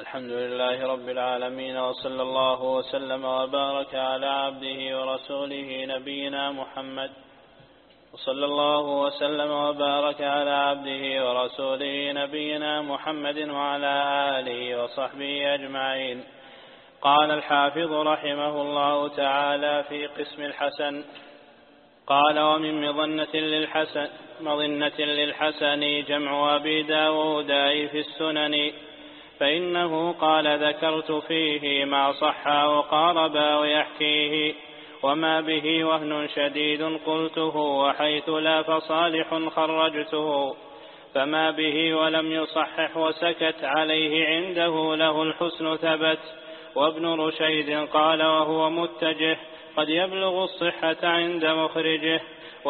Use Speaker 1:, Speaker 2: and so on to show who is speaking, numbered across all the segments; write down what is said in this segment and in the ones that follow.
Speaker 1: الحمد لله رب العالمين، وصلى الله وسلم وبارك على عبده ورسوله نبينا محمد وصلى الله وسلم وبارك على عبده ورسوله نبينا محمد وعلى آله وصحبه أجمعين. قال الحافظ رحمه الله تعالى في قسم الحسن: قال ومن مظنة للحسن جمع أبي داود في السنن، فإنه قال ذكرت فيه ما صح وقاربا ويحكيه، وما به وهن شديد قلته، وحيث لا فصالح خرجته، فما به ولم يصحح وسكت عليه عنده له الحسن ثبت. وابن رشيد قال وهو متجه قد يبلغ الصحة عند مخرجه.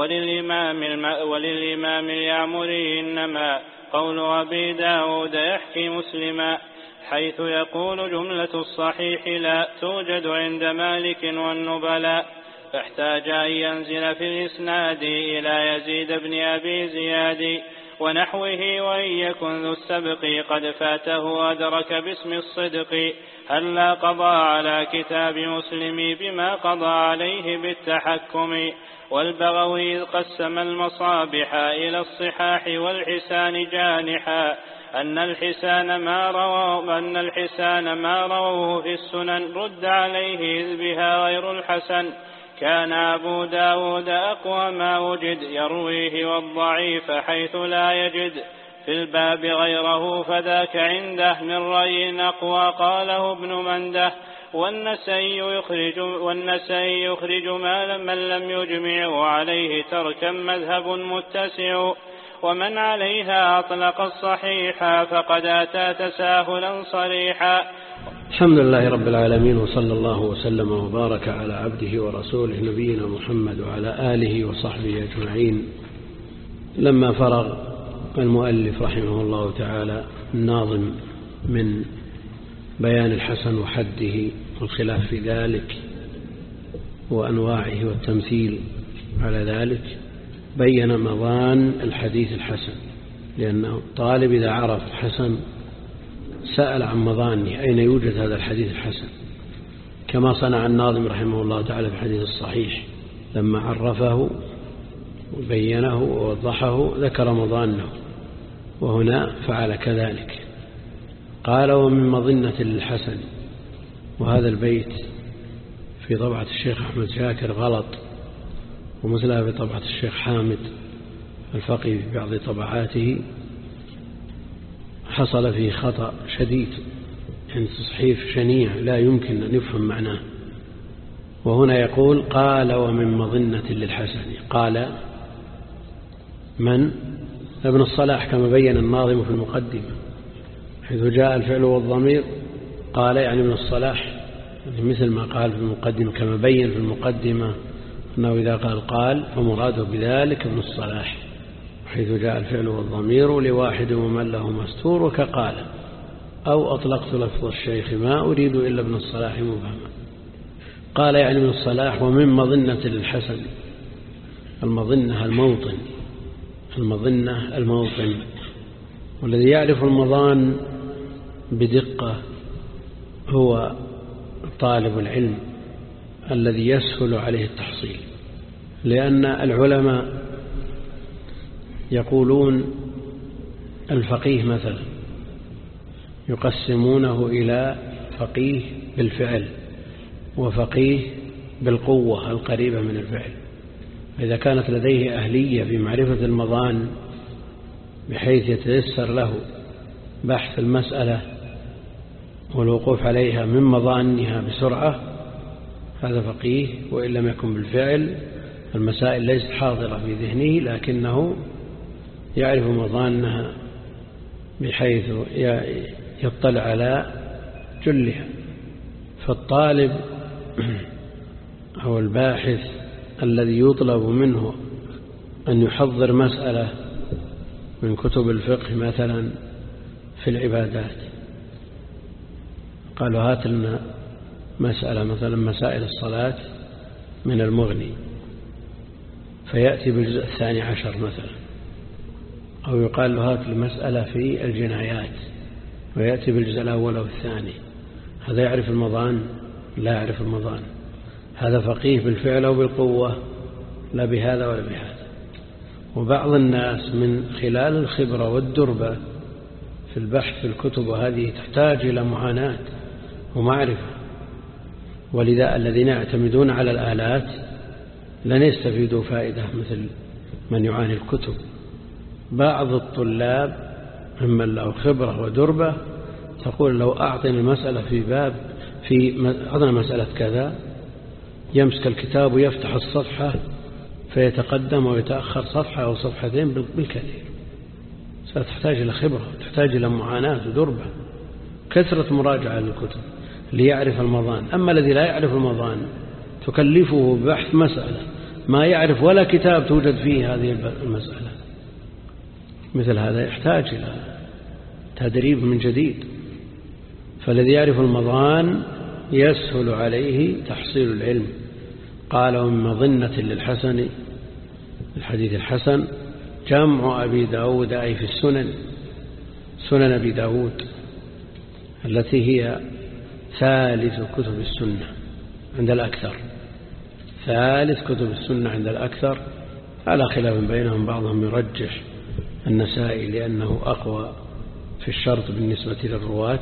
Speaker 1: وللإمام اليعمري إنما قول أبي داود يحكي مسلما، حيث يقول جملة الصحيح لا توجد عند مالك والنبلاء، فاحتاج أن ينزل في الإسناد إلى يزيد بن أبي زياد ونحوه. وإن يكن ذو السبق قد فاته أدرك باسم الصدق، هلا قضى على كتاب مسلم بما قضى عليه بالتحكم. والبغوي قسم المصابح إلى الصحاح والحسان جانحا، أن الحسان ما رووه في السنن رد عليه إذ بها غير الحسن. كان أبو داود أقوى ما وجد يرويه، والضعيف حيث لا يجد في الباب غيره، فذاك عنده من رأي أقوى قاله ابن منده. والنسائي يخرج ما من لم يجمع عليه تركا مذهب متسع، ومن عليها أطلق الصحيح فقد أتى تساهلا صريحا.
Speaker 2: الحمد لله رب العالمين، وصلى الله وسلم وبارك على عبده ورسوله نبينا محمد وعلى آله وصحبه أجمعين. لما فرغ المؤلف رحمه الله تعالى الناظم من بيان الحسن وحده والخلاف في ذلك وأنواعه والتمثيل على ذلك، بين مظان الحديث الحسن، لأنه الطالب إذا عرف الحسن سأل عن مظانه، أين يوجد هذا الحديث الحسن، كما صنع الناظم رحمه الله تعالى في الحديث الصحيح لما عرفه وبينه ووضحه ذكر مظانه، وهنا فعل كذلك. قال ومن مظنة للحسن، وهذا البيت في طبعة الشيخ أحمد شاكر غلط، ومثلها في طبعة الشيخ حامد الفقي في بعض طبعاته حصل فيه خطأ شديد، يعني تصحيف شنيع لا يمكن أن يفهم معناه. وهنا يقول قال ومن مظنة للحسن، قال من؟ ابن الصلاح، كما بين الناظم في المقدمة، حيث جاء الفعل والضمير قال يعني ابن الصلاح، مثل ما قال في المقدمة، كما بين في المقدمة أنه إذا قال فمراده بذلك ابن الصلاح، حيث جاء الفعل والضمير لواحد ومن له مستور، وكقال أو أطلقت لفظ الشيخ ما أريد إلا ابن الصلاح مبهما. قال يعني ابن الصلاح ومن مظنة للحسن، المظنة الموطن، والذي يعرف المظان بدقة هو طالب العلم الذي يسهل عليه التحصيل، لأن العلماء يقولون الفقيه مثلا يقسمونه إلى فقيه بالفعل وفقيه بالقوة القريبة من الفعل. إذا كانت لديه أهلية في معرفة المظان بحيث يتيسر له بحث المسألة والوقوف عليها من مظانها بسرعة، هذا فقيه. وإن لم يكن بالفعل المسائل ليست حاضرة في ذهنه، لكنه يعرف مظانها بحيث يطلع على جلها. فالطالب هو الباحث الذي يطلب منه أن يحضر مسألة من كتب الفقه مثلا في العبادات، قالوا هات لنا مسألة مثلا مسائل الصلاة من المغني، فيأتي بالجزء 12 مثلا، أو يقال له هات المسألة في الجنايات ويأتي بالجزء الأول أو الثاني. هذا يعرف المضان؟ لا يعرف المضان. هذا فقيه بالفعل أو بالقوة؟ لا بهذا ولا بهذا. وبعض الناس من خلال الخبرة والدربة في البحث في الكتب، وهذه تحتاج إلى معاناة ومعرفة، ولذا الذين يعتمدون على الآلات لن يستفيدوا فائدة مثل من يعاني الكتب. بعض الطلاب ممن له خبرة ودربة تقول لو أعطني المسألة أعطنا مسألة كذا، يمسك الكتاب ويفتح الصفحة فيتقدم ويتأخر صفحة أو صفحتين بالكثير. ستحتاج إلى خبرة، تحتاج إلى معاناة ودربة، كثرة مراجعة للكتب ليعرف المضان. أما الذي لا يعرف المضان تكلفه ببحث مسألة ما يعرف ولا كتاب توجد فيه هذه المسألة، مثل هذا يحتاج إلى تدريب من جديد. فالذي يعرف المضان يسهل عليه تحصيل العلم. قال ومن مظنة للحسن، الحديث الحسن، جمع أبي داود أي في السنن، سنن أبي داود التي هي ثالث كتب السنة عند الأكثر، ثالث كتب السنة عند الأكثر، على خلاف بينهم. بعضهم يرجح النسائي لأنه أقوى في الشرط بالنسبة للرواة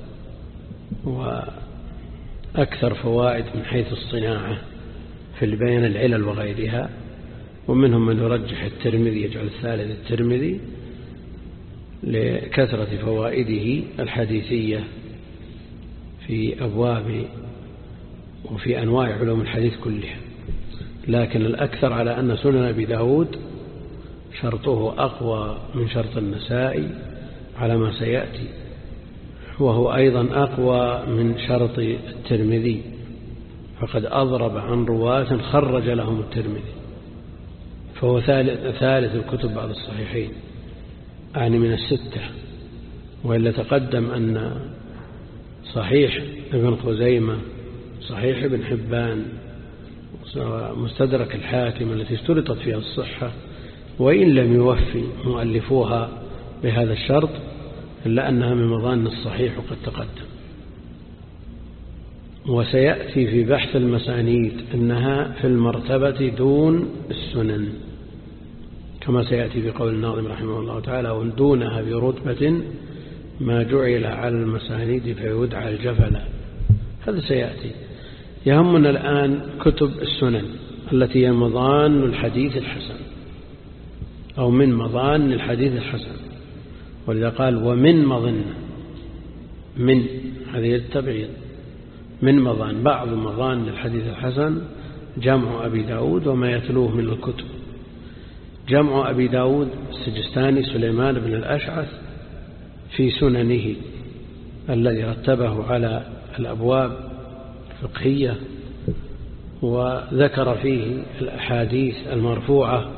Speaker 2: وأكثر فوائد من حيث الصناعة في بيان العلل وغيرها. ومنهم من يرجح الترمذي، يجعل الثالث الترمذي لكثرة فوائده الحديثية في أبواب وفي أنواع علوم الحديث كلها. لكن الأكثر على أن سنن أبي داود شرطه أقوى من شرط النسائي على ما سيأتي، وهو أيضا أقوى من شرط الترمذي، فقد أضرب عن رواة خرج لهم الترمذي، فهو ثالث الكتب بعد الصحيحين، يعني من الستة. وإلا تقدم أن صحيح ابن خزيمة، صحيح ابن حبان، مستدرك الحاكم التي اشترطت فيها الصحة، وإن لم يوفي مؤلفوها بهذا الشرط إلا أنها من مظان الصحيح وقد تقدم. وسيأتي في بحث المسانيد أنها في المرتبة دون السنن، كما سيأتي في قول الناظم رحمه الله تعالى: ودونها برتبة ما جعل على المسانيد فيدعى الجفل. هذا سيأتي. يهمنا الآن كتب السنن التي هي مظان الحديث الحسن أو من مظان الحديث الحسن. ولذا قال ومن مظن، من هذه التبعيض، من مظان، بعض مظان الحديث الحسن جمع أبي داود وما يتلوه من الكتب. جمع أبي داود السجستاني سليمان بن الأشعث في سننه الذي رتبه على الأبواب الفقهية، وذكر فيه الأحاديث المرفوعة.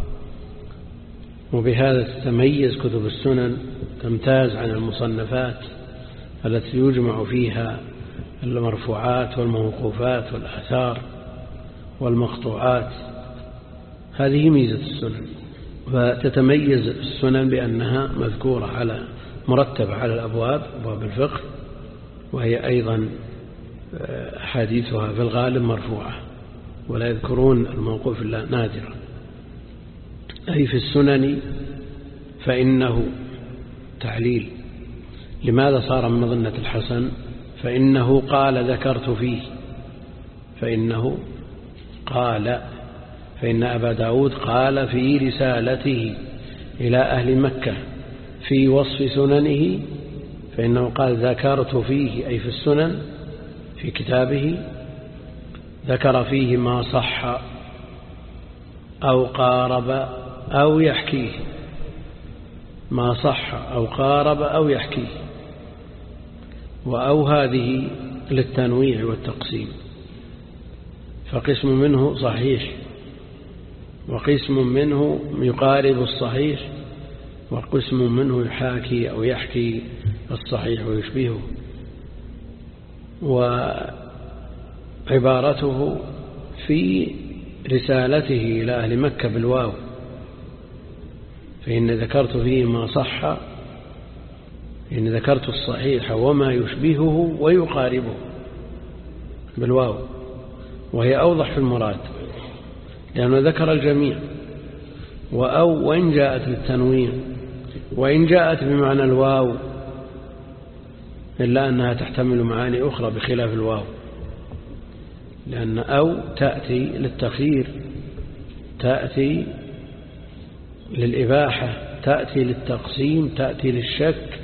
Speaker 2: وبهذا تتميز كتب السنن، تمتاز عن المصنفات التي يجمع فيها المرفوعات والموقوفات والآثار والمقطوعات. هذه ميزة السنن. فتتميز السنن بأنها مذكورة مرتبة على الأبواب، أبواب الفقه، وهي أيضا حديثها في الغالب مرفوعة، ولا يذكرون الموقوف إلا نادرا. أي في السنن فإنه تعليل. لماذا صار من مظنة الحسن؟ فإنه قال ذكرت فيه، فإنه قال، فإن أبا داود قال في رسالته إلى أهل مكة في وصف سننه، فإنه قال ذكرت فيه أي في السنن في كتابه، ذكر فيه ما صح أو قارب أو يحكيه، ما صح أو قارب أو يحكيه. وأو هذه للتنويع والتقسيم، فقسم منه صحيح وقسم منه يقارب الصحيح وقسم منه يحاكي أو يحكي الصحيح ويشبهه. وعبارته في رسالته إلى أهل مكة بالواو، فإن ذكرت فيه ما صح إن ذكرت الصحيح وما يشبهه ويقاربه بالواو، وهي أوضح في المراد لأنه ذكر الجميع. وإن جاءت للتنوين وإن جاءت بمعنى الواو إلا أنها تحتمل معاني أخرى بخلاف الواو، لأن أو تأتي للتخيير، تأتي للإباحة، تأتي للتقسيم، تأتي للشك،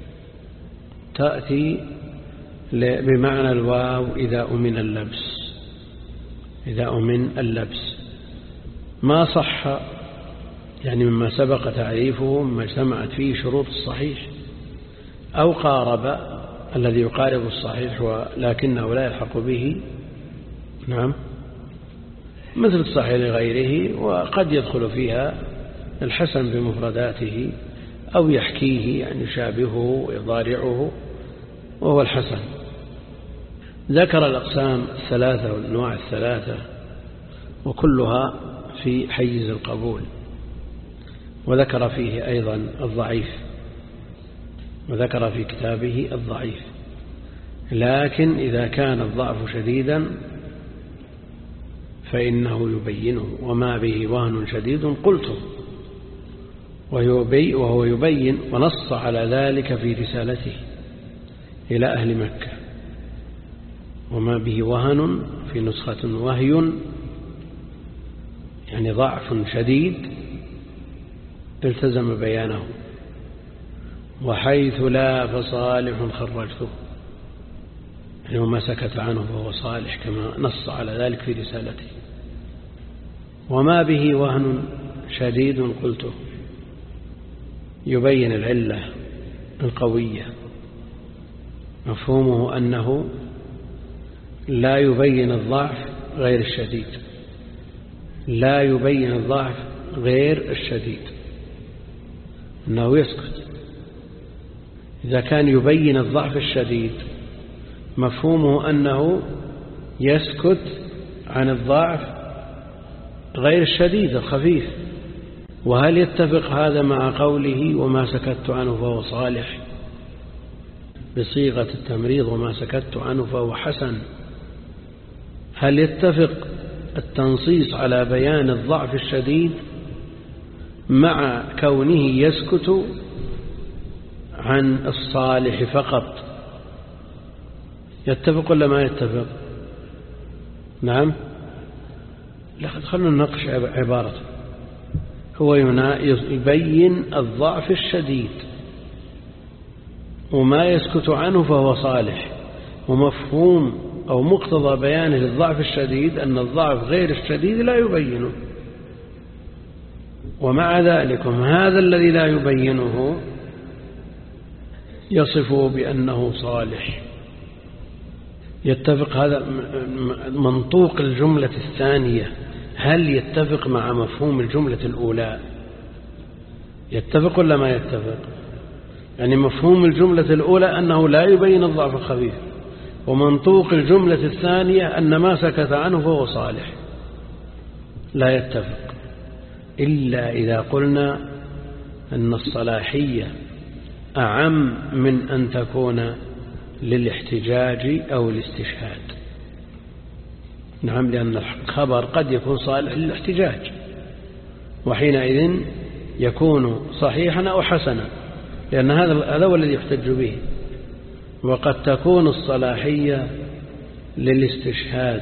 Speaker 2: تأتي بمعنى الواو إذا أمن اللبس. إذا أمن اللبس ما صح يعني مما سبق تعريفه مما اجتمعت فيه شروط الصحيح أو قارب الذي يقارب الصحيح ولكنه لا يلحق به، نعم، مثل الصحيح لغيره، وقد يدخل فيها الحسن بمفرداته أو يحكيه يعني يشابهه ويضارعه وهو الحسن. ذكر الأقسام الثلاثة والأنواع الثلاثة وكلها في حيز القبول، وذكر فيه أيضا الضعيف، وذكر في كتابه الضعيف. لكن إذا كان الضعف شديدا فإنه يبينه، وما به وهن شديد قلته، وهو يبين، ونص على ذلك في رسالته إلى أهل مكة. وما به وهن في نسخة وهي يعني ضعف شديد التزم بيانه، وحيث لا فصالح خرجته، يعني وما سكت عنه فهو صالح كما نص على ذلك في رسالته. وما به وهن شديد قلته، يبين العلة القوية، مفهومه أنه لا يبين الضعف غير الشديد، لا يبين الضعف غير الشديد، أنه يسكت. إذا كان يبين الضعف الشديد مفهومه أنه يسكت عن الضعف غير الشديد الخفيف. وهل يتفق هذا مع قوله وما سكت عنه فهو صالح بصيغة التمريض وما سكت عنه فهو حسن؟ هل يتفق التنصيص على بيان الضعف الشديد مع كونه يسكت عن الصالح فقط؟ يتفق ولا ما يتفق؟ نعم، لقد خلنا نناقش عبارته. هو يبين الضعف الشديد وما يسكت عنه فهو صالح، ومفهوم أو مقتضى بيانه للضعف الشديد أن الضعف غير الشديد لا يبينه. ومع ذلك هذا الذي لا يبينه يصفه بأنه صالح. يتفق هذا منطوق الجملة الثانية، هل يتفق مع مفهوم الجملة الأولى؟ يتفق ولا ما يتفق؟ يعني مفهوم الجملة الأولى أنه لا يبين الضعف الخفيف، ومنطوق الجملة الثانية أن ما سكت عنه فهو صالح. لا يتفق إلا إذا قلنا أن الصلاحية أعم من أن تكون للاحتجاج أو الاستشهاد. نعم، لأن الخبر قد يكون صالح للاحتجاج، وحينئذ يكون صحيحا أو حسنا، لأن هذا هو الذي يحتج به. وقد تكون الصلاحية للاستشهاد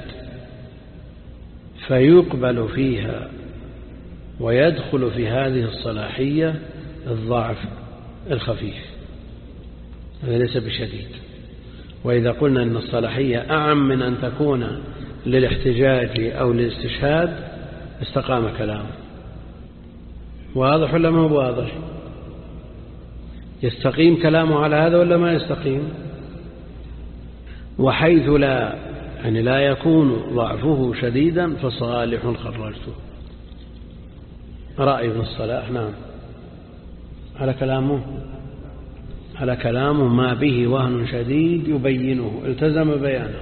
Speaker 2: فيقبل فيها ويدخل في هذه الصلاحية الضعف الخفيف، هذا ليس بشديد. وإذا قلنا أن الصلاحية أعم من أن تكون للاحتجاج أو للاستشهاد استقام كلامه. واضح ولا ما هو واضح؟ يستقيم كلامه على هذا ولا ما يستقيم؟ وحيث لا يكون ضعفه شديدا فصالح خرجته. رأي ابن الصلاح. نعم، على كلامه ما به وهن شديد يبينه، التزم بيانه.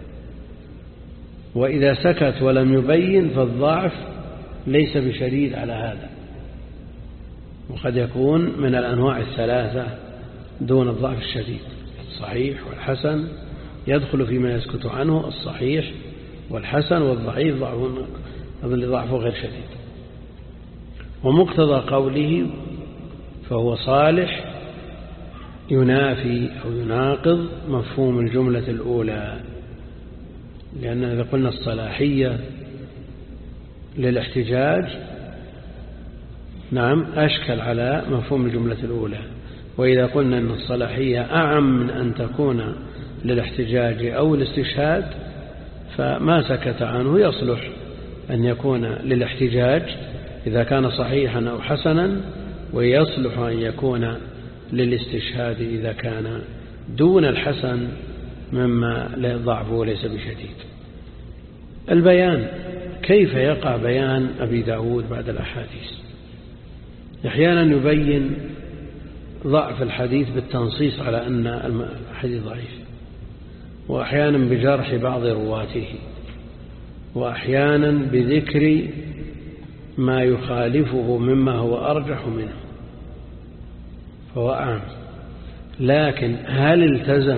Speaker 2: وإذا سكت ولم يبين فالضعف ليس بشديد على هذا. وقد يكون من الأنواع الثلاثة دون الضعف الشديد. الصحيح والحسن يدخل فيما يسكت عنه الصحيح والحسن، والضعيف ضعفه غير شديد. ومقتضى قوله فهو صالح ينافي أو يناقض مفهوم الجملة الأولى، لأن إذا قلنا الصلاحية للاحتجاج نعم أشكل على مفهوم الجملة الأولى، وإذا قلنا أن الصلاحية أعم من أن تكون للاحتجاج أو الاستشهاد فما سكت عنه يصلح أن يكون للاحتجاج إذا كان صحيحا أو حسنا، ويصلح أن يكون للاستشهاد إذا كان دون الحسن مما ضعفه ليس بشديد. البيان، كيف يقع بيان أبي داود بعد الأحاديث؟ أحيانا يبين ضعف الحديث بالتنصيص على أن الحديث ضعيف، وأحيانا بجرح بعض رواته، وأحيانا بذكر ما يخالفه مما هو أرجح منه، فهو أعم. لكن هل التزم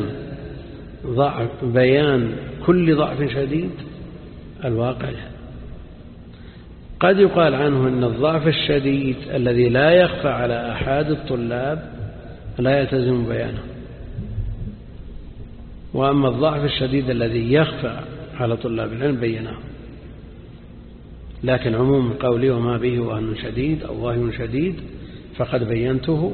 Speaker 2: بيان كل ضعف شديد؟ الواقع لا. قد يقال عنه أن الضعف الشديد الذي لا يخفى على أحد الطلاب لا يلتزم بيانه، وأما الضعف الشديد الذي يخفى على طلاب العلم بيناه. لكن عموم قولي وما به وهن شديد أو وهي شديد فقد بينته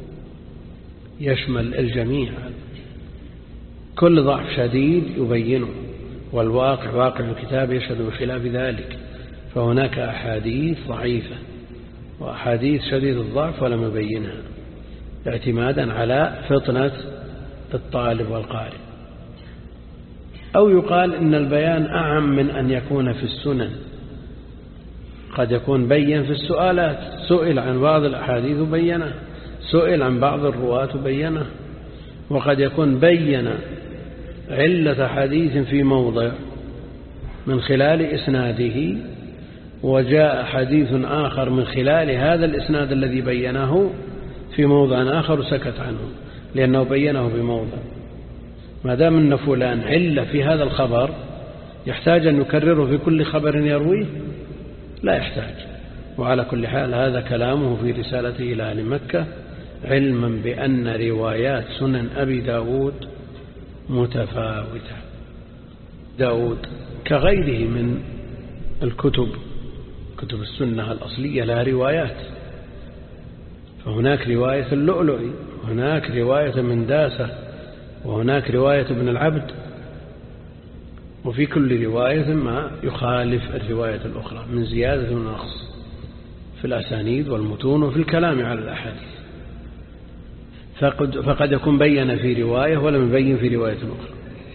Speaker 2: يشمل الجميع، كل ضعف شديد يبينه، والواقع واقع الكتاب يشهد بخلاف ذلك. فهناك أحاديث ضعيفة وأحاديث شديد الضعف ولم يبينها اعتمادا على فطنة الطالب والقارئ. أو يقال إن البيان أعم من أن يكون في السنن، قد يكون بين في السؤالات، سئل عن بعض الأحاديث بينه، سئل عن بعض الرواة بينه، وقد يكون بين علة حديث في موضع من خلال إسناده، وجاء حديث آخر من خلال هذا الإسناد الذي بينه في موضع آخر وسكت عنه لأنه بينه بموضع. ما دام أن فلان علة في هذا الخبر يحتاج أن يكرره في كل خبر يرويه؟ لا يحتاج. وعلى كل حال هذا كلامه في رسالته إلى أهل مكة، علما بأن روايات سنن أبي داود متفاوتة. داود كغيره من الكتب، كتب السنة الأصلية لها روايات، فهناك رواية اللؤلؤي، وهناك رواية من داسة، وهناك رواية ابن العبد، وفي كل رواية ما يخالف الرواية الأخرى من زيادة ونقص في الأسانيد والمتون وفي الكلام على الأحاديث. فقد يكون بين في رواية ولم يبين في رواية أخرى.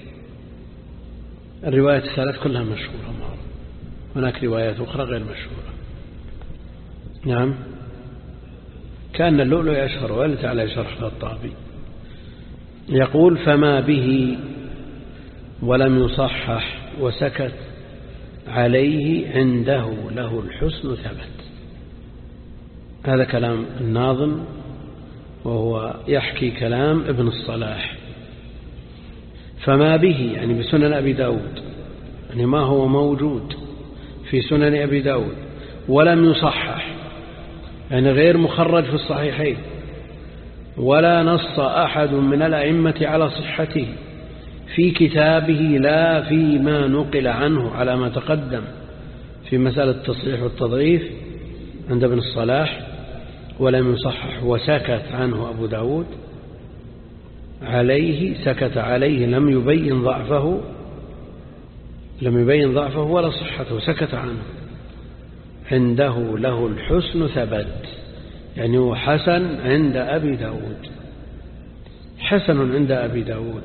Speaker 2: الرواية الثلاث كلها مشهورة معروفة، هناك روايات أخرى غير مشهورة. نعم، كان اللؤلؤ يشهر ولت على شرح الطابي. يقول فما به ولم يصحح وسكت عليه عنده له الحسن ثبت. هذا كلام الناظم، وهو يحكي كلام ابن الصلاح. فما به يعني بسنن أبي داود، يعني ما هو موجود في سنن أبي داود ولم يصحح، يعني غير مخرج في الصحيحين، ولا نص أحد من الأئمة على صحته في كتابه لا فيما نقل عنه على ما تقدم في مسألة التصحيح والتضعيف عند ابن الصلاح، ولم يصحح وسكت عنه أبو داود عليه، سكت عليه، لم يبين ضعفه ولا صحته، سكت عنه. عنده له الحسن ثبت، يعني هو حسن عند أبي داود، حسن عند أبي داود.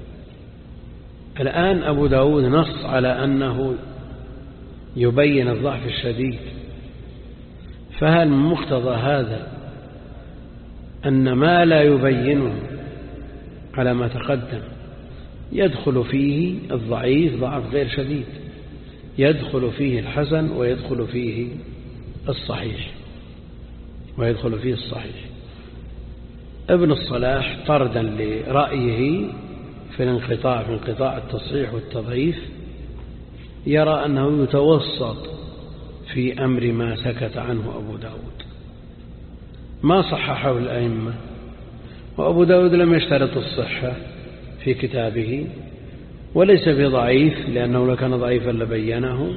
Speaker 2: الآن أبو داود نص على أنه يبين الضعف الشديد، فهل مقتضى هذا أن ما لا يبينه على ما تقدم يدخل فيه الضعيف ضعف غير شديد، يدخل فيه الحسن ويدخل فيه الصحيح، ابن الصلاح طردا لرأيه في الانقطاع في انقطاع التصحيح والتضعيف يرى أنه يتوسط في أمر ما سكت عنه أبو داود، ما صححه الأئمة، وأبو داود لم يشترط الصحة في كتابه، وليس بضعيف لأنه لو كان ضعيفا لبينه،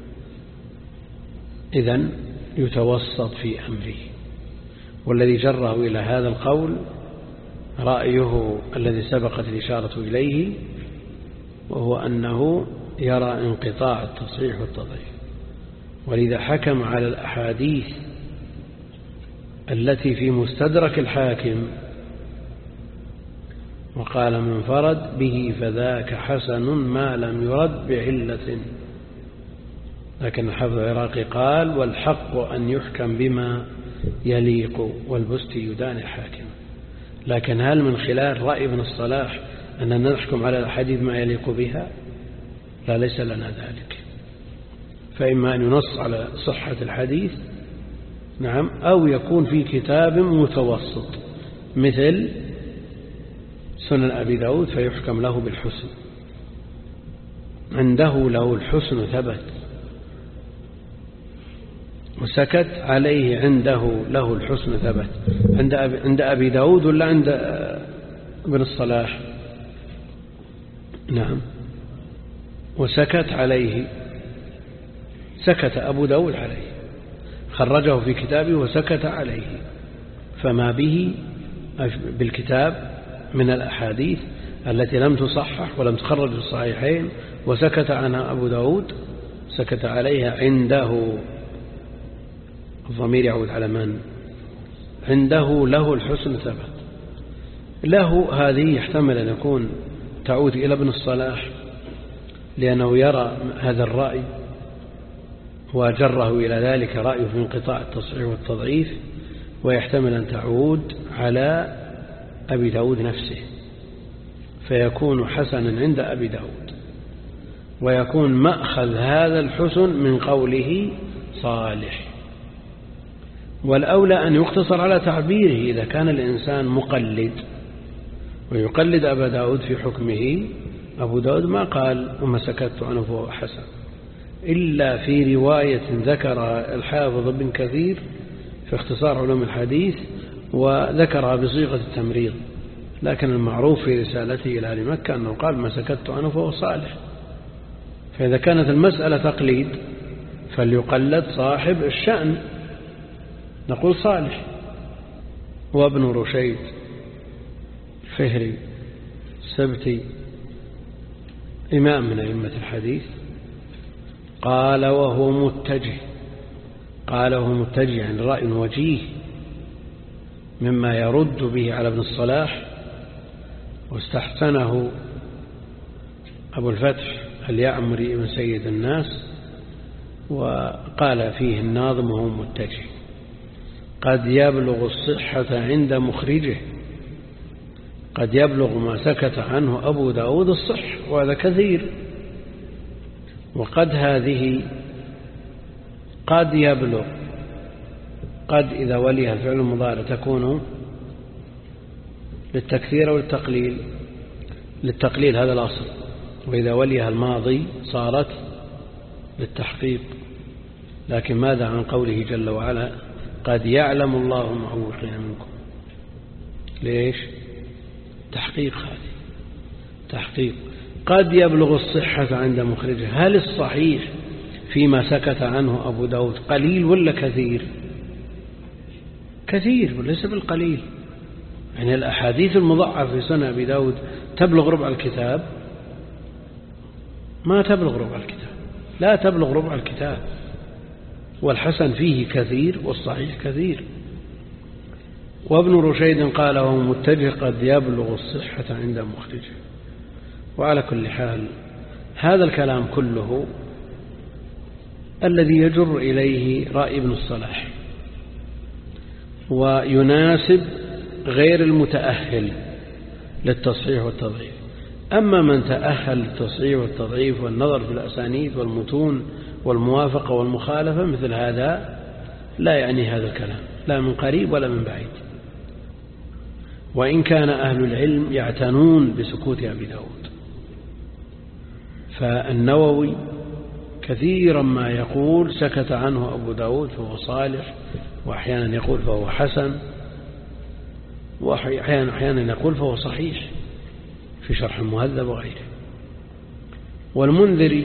Speaker 2: إذن يتوسط في أمره. والذي جره إلى هذا القول رأيه الذي سبقت الإشارة إليه، وهو أنه يرى انقطاع التصحيح والتضعيف، ولذا حكم على الأحاديث التي في مستدرك الحاكم وقال من فرد به فذاك حسن ما لم يرد بعلة. لكن الحافظ العراقي قال والحق أن يحكم بما يليق والبستي يدان الحاكم. لكن هل من خلال رأي ابن الصلاح أننا نحكم على الحديث ما يليق بها؟ لا، ليس لنا ذلك. فإما أن ينص على صحة الحديث نعم، أو يكون في كتاب متوسط مثل سنن أبي داود فيحكم له بالحسن، عنده له الحسن ثبت وسكت عليه، عنده له الحسن ثبت عند أبي داود ولا عند ابن الصلاح؟ نعم، وسكت عليه، سكت أبو داود عليه، خرجه في كتابه وسكت عليه، فما به بالكتاب من الأحاديث التي لم تصحح ولم تخرج في الصحيحين وسكت عنها أبو داود سكت عليها عنده، الضمير يعود على من؟ عنده له الحسن ثبت له. هذه يحتمل أن يكون تعود إلى ابن الصلاح لأنه يرى هذا الرأي وجره إلى ذلك رأيه في انقطاع التصحيح والتضعيف، ويحتمل أن تعود على أبي داود نفسه فيكون حسنا عند أبي داود، ويكون مأخذ هذا الحسن من قوله صالح. والأولى أن يقتصر على تعبيره إذا كان الإنسان مقلد ويقلد أبا داود في حكمه. أبو داود ما قال وما سكت عنه فهو حسن، إلا في رواية ذكرها الحافظ ابن كثير في اختصار علوم الحديث وذكرها بصيغة التمريض، لكن المعروف في رسالته إلى أهل مكة أنه قال ما سكت عنه فهو صالح. فإذا كانت المسألة تقليد فليقلد صاحب الشأن، نقول صالح. وابن رشيد الفهري السبتي إمام من أئمة الحديث قال وهو متجه، قال وهو متجه عن رأي وجيه مما يرد به على ابن الصلاح، واستحسنه أبو الفتح اليعمري ابن سيد الناس، وقال فيه الناظم وهو متجه قد يبلغ الصحة عند مخرجه، قد يبلغ ما سكت عنه أبو داود الصح، وهذا كثير. وقد هذه قد يبلغ، قد إذا وليها الفعل المضارع تكون للتكثير أو للتقليل، للتقليل هذا الأصل، وإذا وليها الماضي صارت للتحقيق. لكن ماذا عن قوله جل وعلا قد يعلم الله المعوقين منكم؟ ليش؟ تحقيق، هذه تحقيق. قد يبلغ الصحة عند مخرجه، هل الصحيح فيما سكت عنه أبو داود قليل ولا كثير؟ كثير وليس بالقليل. يعني الأحاديث المضاعفة في سنن أبي داود تبلغ ربع الكتاب؟ ما تبلغ ربع الكتاب، لا تبلغ ربع الكتاب. والحسن فيه كثير والصحيح كثير. وابن رشيد قال وهو متجه قد يبلغ الصحة عند مخرجه. وعلى كل حال هذا الكلام كله الذي يجر إليه رأي ابن الصلاح ويناسب غير المتأهل للتصحيح والتضعيف. أما من تأهل للتصحيح والتضعيف والنظر في الأسانيد والمتون والموافقة والمخالفة مثل هذا لا يعني هذا الكلام لا من قريب ولا من بعيد. وإن كان أهل العلم يعتنون بسكوت أبي داود. فالنووي كثيرا ما يقول سكت عنه أبو داود فهو صالح، وأحيانا يقول فهو حسن، وأحيانا يقول فهو صحيح في شرح المهذب وغيره. والمنذري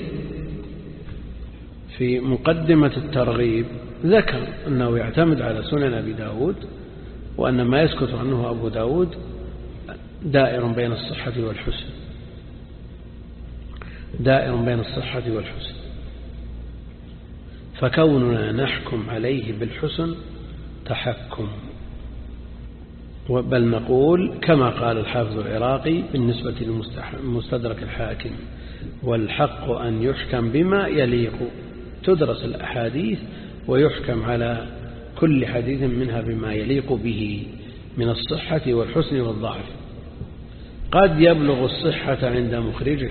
Speaker 2: في مقدمة الترغيب ذكر أنه يعتمد على سنن أبي داود، وأن ما يسكت عنه أبو داود دائر بين الصحة والحسن، دائر بين الصحة والحسن. فكوننا نحكم عليه بالحسن تحكم، بل نقول كما قال الحافظ العراقي بالنسبة لمستدرك الحاكم: والحق أن يحكم بما يليق. تدرس الأحاديث ويحكم على كل حديث منها بما يليق به من الصحة والحسن والضعف. قد يبلغ الصحة عند مخرجه،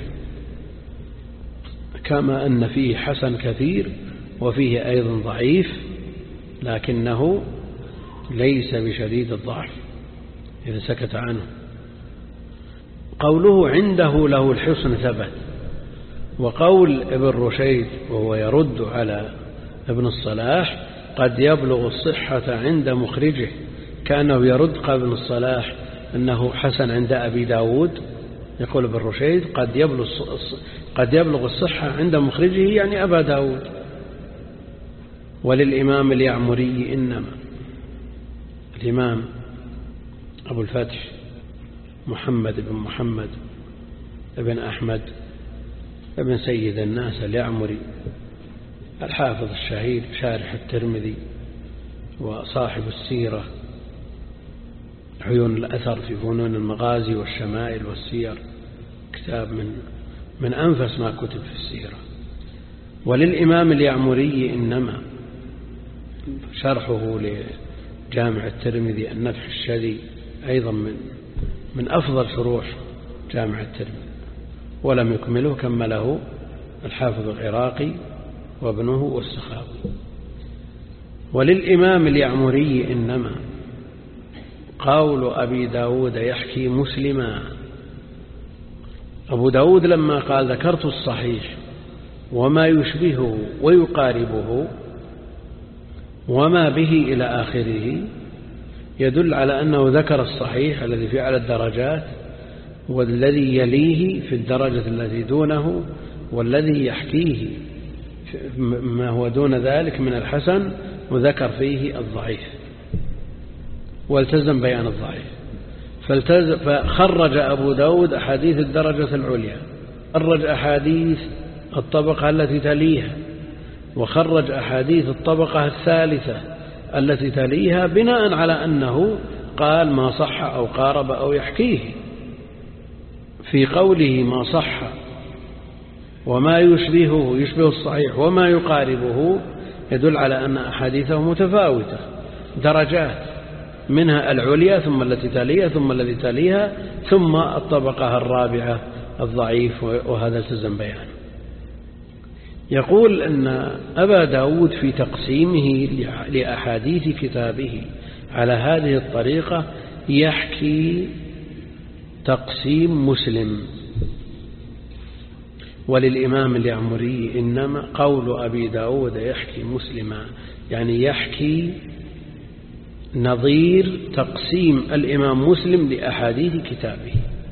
Speaker 2: كما أن فيه حسن كثير وفيه أيضا ضعيف، لكنه ليس بشديد الضعف إذا سكت عنه. قوله عنده له الحسن ثبت. وقول ابن رشيد وهو يرد على ابن الصلاح: قد يبلغ الصحة عند مخرجه، كأنه يرد قال ابن الصلاح أنه حسن عند أبي داود. يقول ابن رشيد: قد يبلغ الصحة عند مخرجه، يعني أبا داود. وللإمام اليعمري إنما. الإمام أبو الفتح محمد بن محمد بن أحمد ابن سيد الناس اليعمري، الحافظ الشهير شارح الترمذي وصاحب السيرة عيون الأثر في فنون المغازي والشمائل والسير، كتاب من أنفس ما كتب في السيرة. وللإمام اليعمري إنما، شرحه لجامع الترمذي النفح الشذي أيضا من أفضل شروح جامع الترمذي، ولم يكمله، كمله الحافظ العراقي وابنه والسخاوي. وللإمام اليعمري إنما قول أبي داود يحكي مسلما. أبو داود لما قال ذكرت الصحيح وما يشبهه ويقاربه وما به إلى آخره، يدل على أنه ذكر الصحيح الذي في أعلى الدرجات، والذي يليه في الدرجة التي دونه، والذي يحكيه ما هو دون ذلك من الحسن، وذكر فيه الضعيف، والتزم بيان الضعيف. فخرج أبو داود أحاديث الدرجة العليا، خرج أحاديث الطبقة التي تليها، وخرج أحاديث الطبقة الثالثة التي تليها، بناء على أنه قال ما صح أو قارب أو يحكيه. في قوله ما صح وما يشبهه، يشبه الصحيح، وما يقاربه، يدل على أن أحاديثه متفاوتة درجات، منها العليا ثم التي تليها ثم التي تليها ثم الطبقة الرابعة الضعيف، وهذا التزم بيانه. يقول أن أبا داود في تقسيمه لأحاديث كتابه على هذه الطريقة يحكي تقسيم مسلم. وللإمام اليعمري إنما قول أبي داود يحكي مسلما، يعني يحكي نظير تقسيم الإمام مسلم لأحاديث كتابه.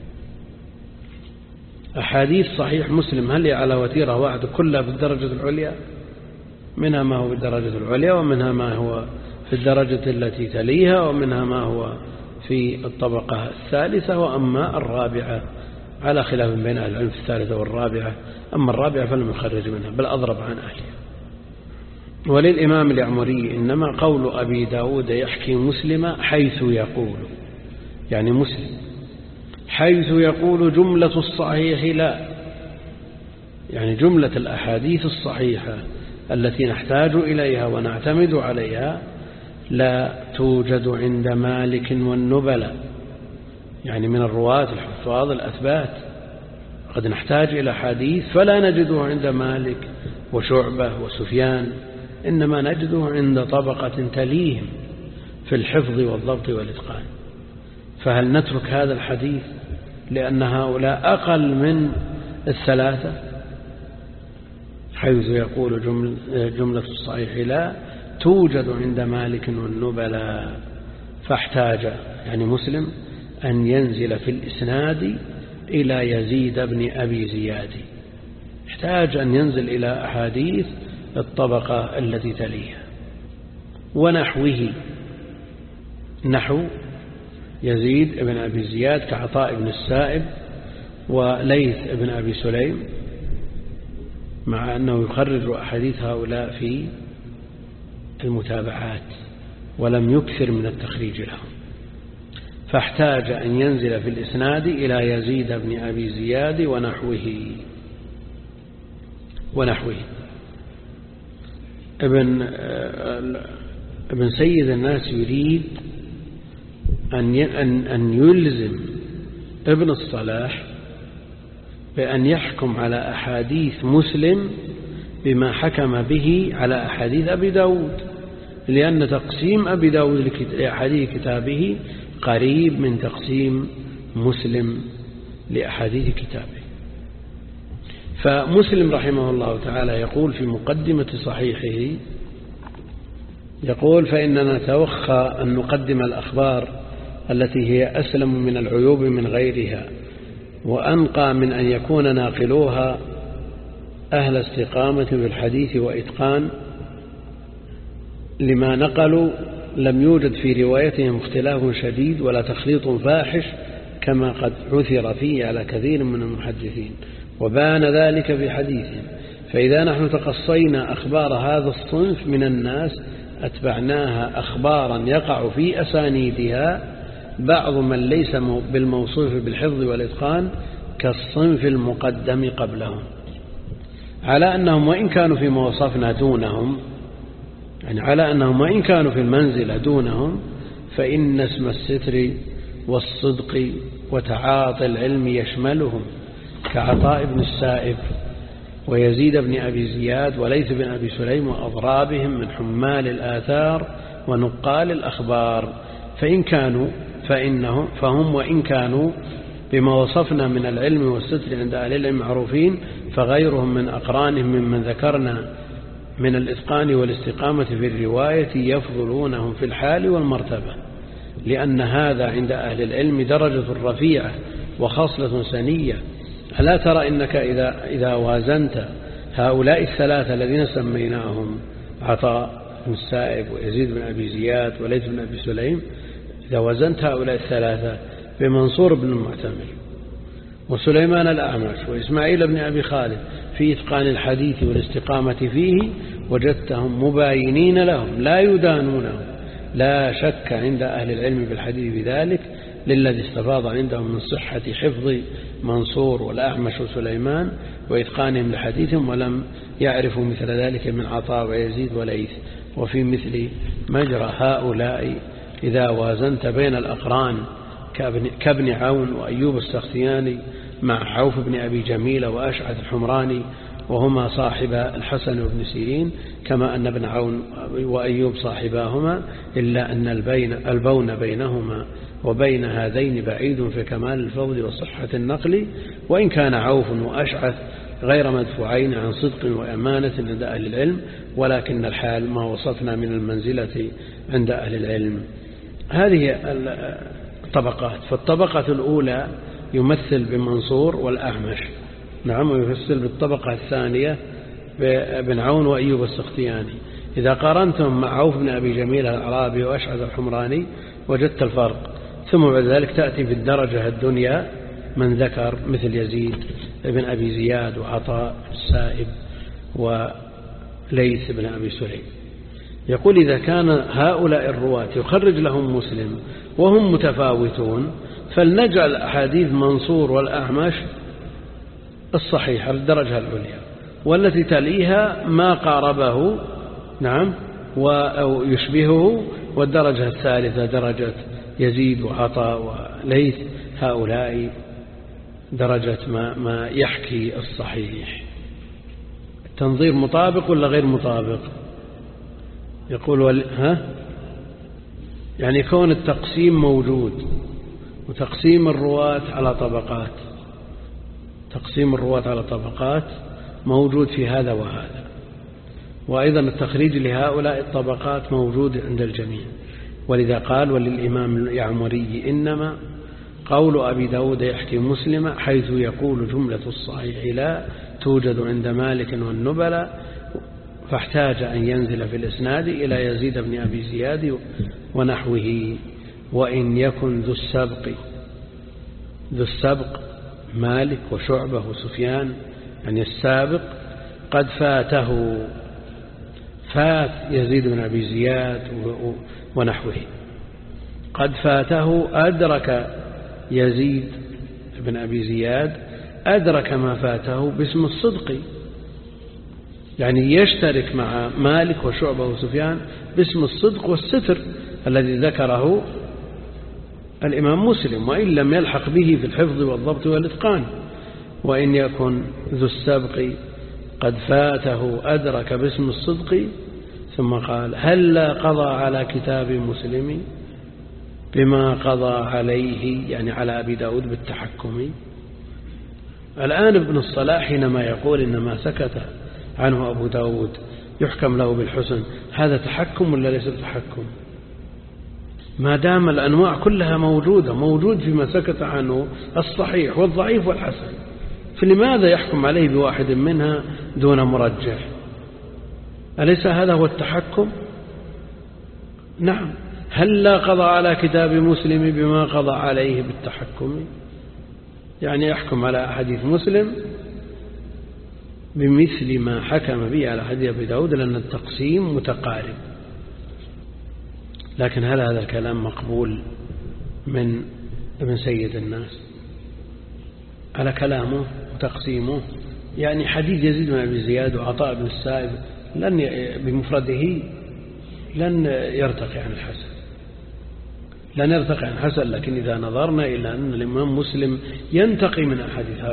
Speaker 2: أحاديث صحيح مسلم هل هي على وتيرة واحدة كلها بالدرجة العليا؟ منها ما هو بالدرجة العليا، ومنها ما هو في الدرجة التي تليها، ومنها ما هو في الطبقة الثالثة، وأما الرابعة على خلاف بين أهل العلم في الثالثة والرابعة، أما الرابعة فلم يخرج منها بل أضرب عن أهلها. وللإمام اليعمري إنما قول أبي داود يحكي مسلم حيث يقول، يعني مسلم حيث يقول جملة الصحيح لا، يعني جملة الأحاديث الصحيحة التي نحتاج إليها ونعتمد عليها لا توجد عند مالك والنبلاء، يعني من الرواة الحفاظ الأثبات. قد نحتاج إلى حديث فلا نجده عند مالك وشعبة وسفيان، إنما نجده عند طبقة تليهم في الحفظ والضبط والإتقان. فهل نترك هذا الحديث لأن هؤلاء أقل من الثلاثة، حيث يقول جملة الصحيح لا توجد عند مالك والنبلاء، فاحتاج يعني مسلم أن ينزل في الإسناد إلى يزيد بن أبي زياد، احتاج أن ينزل إلى أحاديث الطبقة التي تليها ونحوه، نحو يزيد بن أبي زياد كعطاء بن السائب وليث بن أبي سليم، مع أنه يخرج أحاديث هؤلاء في المتابعات ولم يكثر من التخريج لهم، فاحتاج أن ينزل في الإسناد إلى يزيد بن أبي زياد ونحوه. ابن سيد الناس يريد أن يلزم ابن الصلاح بأن يحكم على أحاديث مسلم بما حكم به على أحاديث أبي داود، لأن تقسيم أبي داود لأحاديث كتابه قريب من تقسيم مسلم لأحاديث كتابه. فمسلم رحمه الله تعالى يقول في مقدمة صحيحه، يقول: فإننا نتوخى أن نقدم الأخبار التي هي أسلم من العيوب من غيرها وأنقى من أن يكون ناقلوها أهل استقامة بالحديث وإتقان، لما نقلوا لم يوجد في روايتهم اختلاف شديد ولا تخليط فاحش كما قد عثر فيه على كثير من المحدثين، وبان ذلك في حديثهم. فإذا نحن تقصينا أخبار هذا الصنف من الناس أتبعناها أخبارا يقع في أسانيدها بعض من ليس بالموصوف بالحفظ والإتقان كالصنف المقدم قبلهم، على أنهم وإن كانوا في مواصفنا دونهم، يعني على أنهم وإن كانوا في المنزلة دونهم، فإن اسم الستر والصدق وتعاطي العلم يشملهم، كعطاء بن السائب ويزيد بن أبي زياد وليث بن أبي سليم وأضرابهم من حمال الآثار ونقال الأخبار، فهم وإن كانوا بما وصفنا من العلم والستر عند أهل العلم معروفين، فغيرهم من أقرانهم ممن ذكرنا من الإتقان والاستقامة في الرواية يفضلونهم في الحال والمرتبة، لأن هذا عند أهل العلم درجة رفيعة وخصلة سنية. ألا ترى إنك إذا وازنت هؤلاء الثلاثة الذين سميناهم عطاء بن السائب ويزيد بن أبي زياد وليث بن أبي سليم، إذا وزنت هؤلاء الثلاثة بمنصور بن المعتمر وسليمان الأعمش وإسماعيل بن أبي خالد في إتقان الحديث والاستقامة فيه، وجدتهم مباينين لهم لا يدانونهم. لا شك عند أهل العلم بالحديث بذلك للذي استفاض عندهم من صحة حفظ منصور والأعمش وسليمان وإتقانهم لحديثهم، ولم يعرفوا مثل ذلك من عطاء ويزيد وليث. وفي مثل مجرى هؤلاء إذا وازنت بين الأقران كابن عون وأيوب السختياني مع عوف بن أبي جميل وأشعث الحمراني، وهما صاحب الحسن وابن سيرين، كما أن ابن عون وأيوب صاحباهما، إلا أن البون بينهما وبين هذين بعيد في كمال الفضل وصحة النقل، وإن كان عوف وأشعث غير مدفوعين عن صدق وأمانة عند أهل العلم، ولكن الحال ما وصفنا من المنزلة عند أهل العلم. هذه الطبقات. فالطبقة الأولى يمثل بمنصور والأعمش، نعم، ويمثل بالطبقة الثانية بابن عون وأيوب السختياني. إذا قارنتم مع عوف بن أبي جميل الأعرابي وأشعث الحمراني وجدت الفرق. ثم بعد ذلك تأتي في الدرجة الدنيا من ذكر مثل يزيد بن أبي زياد وعطاء السائب وليث بن أبي سليم. يقول: إذا كان هؤلاء الرواة يخرج لهم مسلم وهم متفاوتون، فلنجعل أحاديث منصور والأعمش الصحيحة الدرجة العليا، والتي تليها ما قاربه، نعم، أو يشبهه، والدرجة الثالثة درجة يزيد وعطاء وليث، هؤلاء درجة ما يحكي الصحيح. التنظير مطابق ولا غير مطابق؟ يقول يعني كون التقسيم موجود وتقسيم الرواة على طبقات. تقسيم الرواة على طبقات موجود في هذا وهذا، وأيضا التخريج لهؤلاء الطبقات موجود عند الجميع. ولذا قال: وللإمام اليعمري إنما قول أبي داود يحكي مسلم حيث يقول جملة الصحيح لا توجد عند مالك والنبلاء، فاحتاج أن ينزل في الإسناد إلى يزيد بن أبي زياد ونحوه. وإن يكن ذو السبق مالك وشعبة وسفيان، يعني السابق قد فات يزيد بن أبي زياد ونحوه، قد فاته أدرك يزيد بن أبي زياد أدرك ما فاته باسم الصدق، يعني يشترك مع مالك وشعبة وسفيان باسم الصدق والستر الذي ذكره الإمام مسلم، وإن لم يلحق به في الحفظ والضبط والإتقان. وإن يكن ذو السبق قد فاته أدرك باسم الصدق. ثم قال: هلا قضى على كتاب مسلم بما قضى عليه، يعني على أبي داود بالتحكم. الآن ابن الصلاح حينما يقول إنما سكت عنه أبو داود يحكم له بالحسن، هذا تحكم ولا ليس تحكم؟ ما دام الأنواع كلها موجود فيما سكت عنه الصحيح والضعيف والحسن، فلماذا يحكم عليه بواحد منها دون مرجح؟ أليس هذا هو التحكم؟ نعم. هلا قضى على كتاب مسلم بما قضى عليه بالتحكم، يعني يحكم على أحاديث مسلم بمثل ما حكم به على حديث أبي داود، لأن التقسيم متقارب. لكن هل هذا الكلام مقبول من ابن سيد الناس على كلامه وتقسيمه؟ يعني حديث يزيد بن أبي زياد وعطاء بن السائب بمفرده لن يرتقي عن الحسن، لكن إذا نظرنا إلى أن الإمام مسلم ينتقي من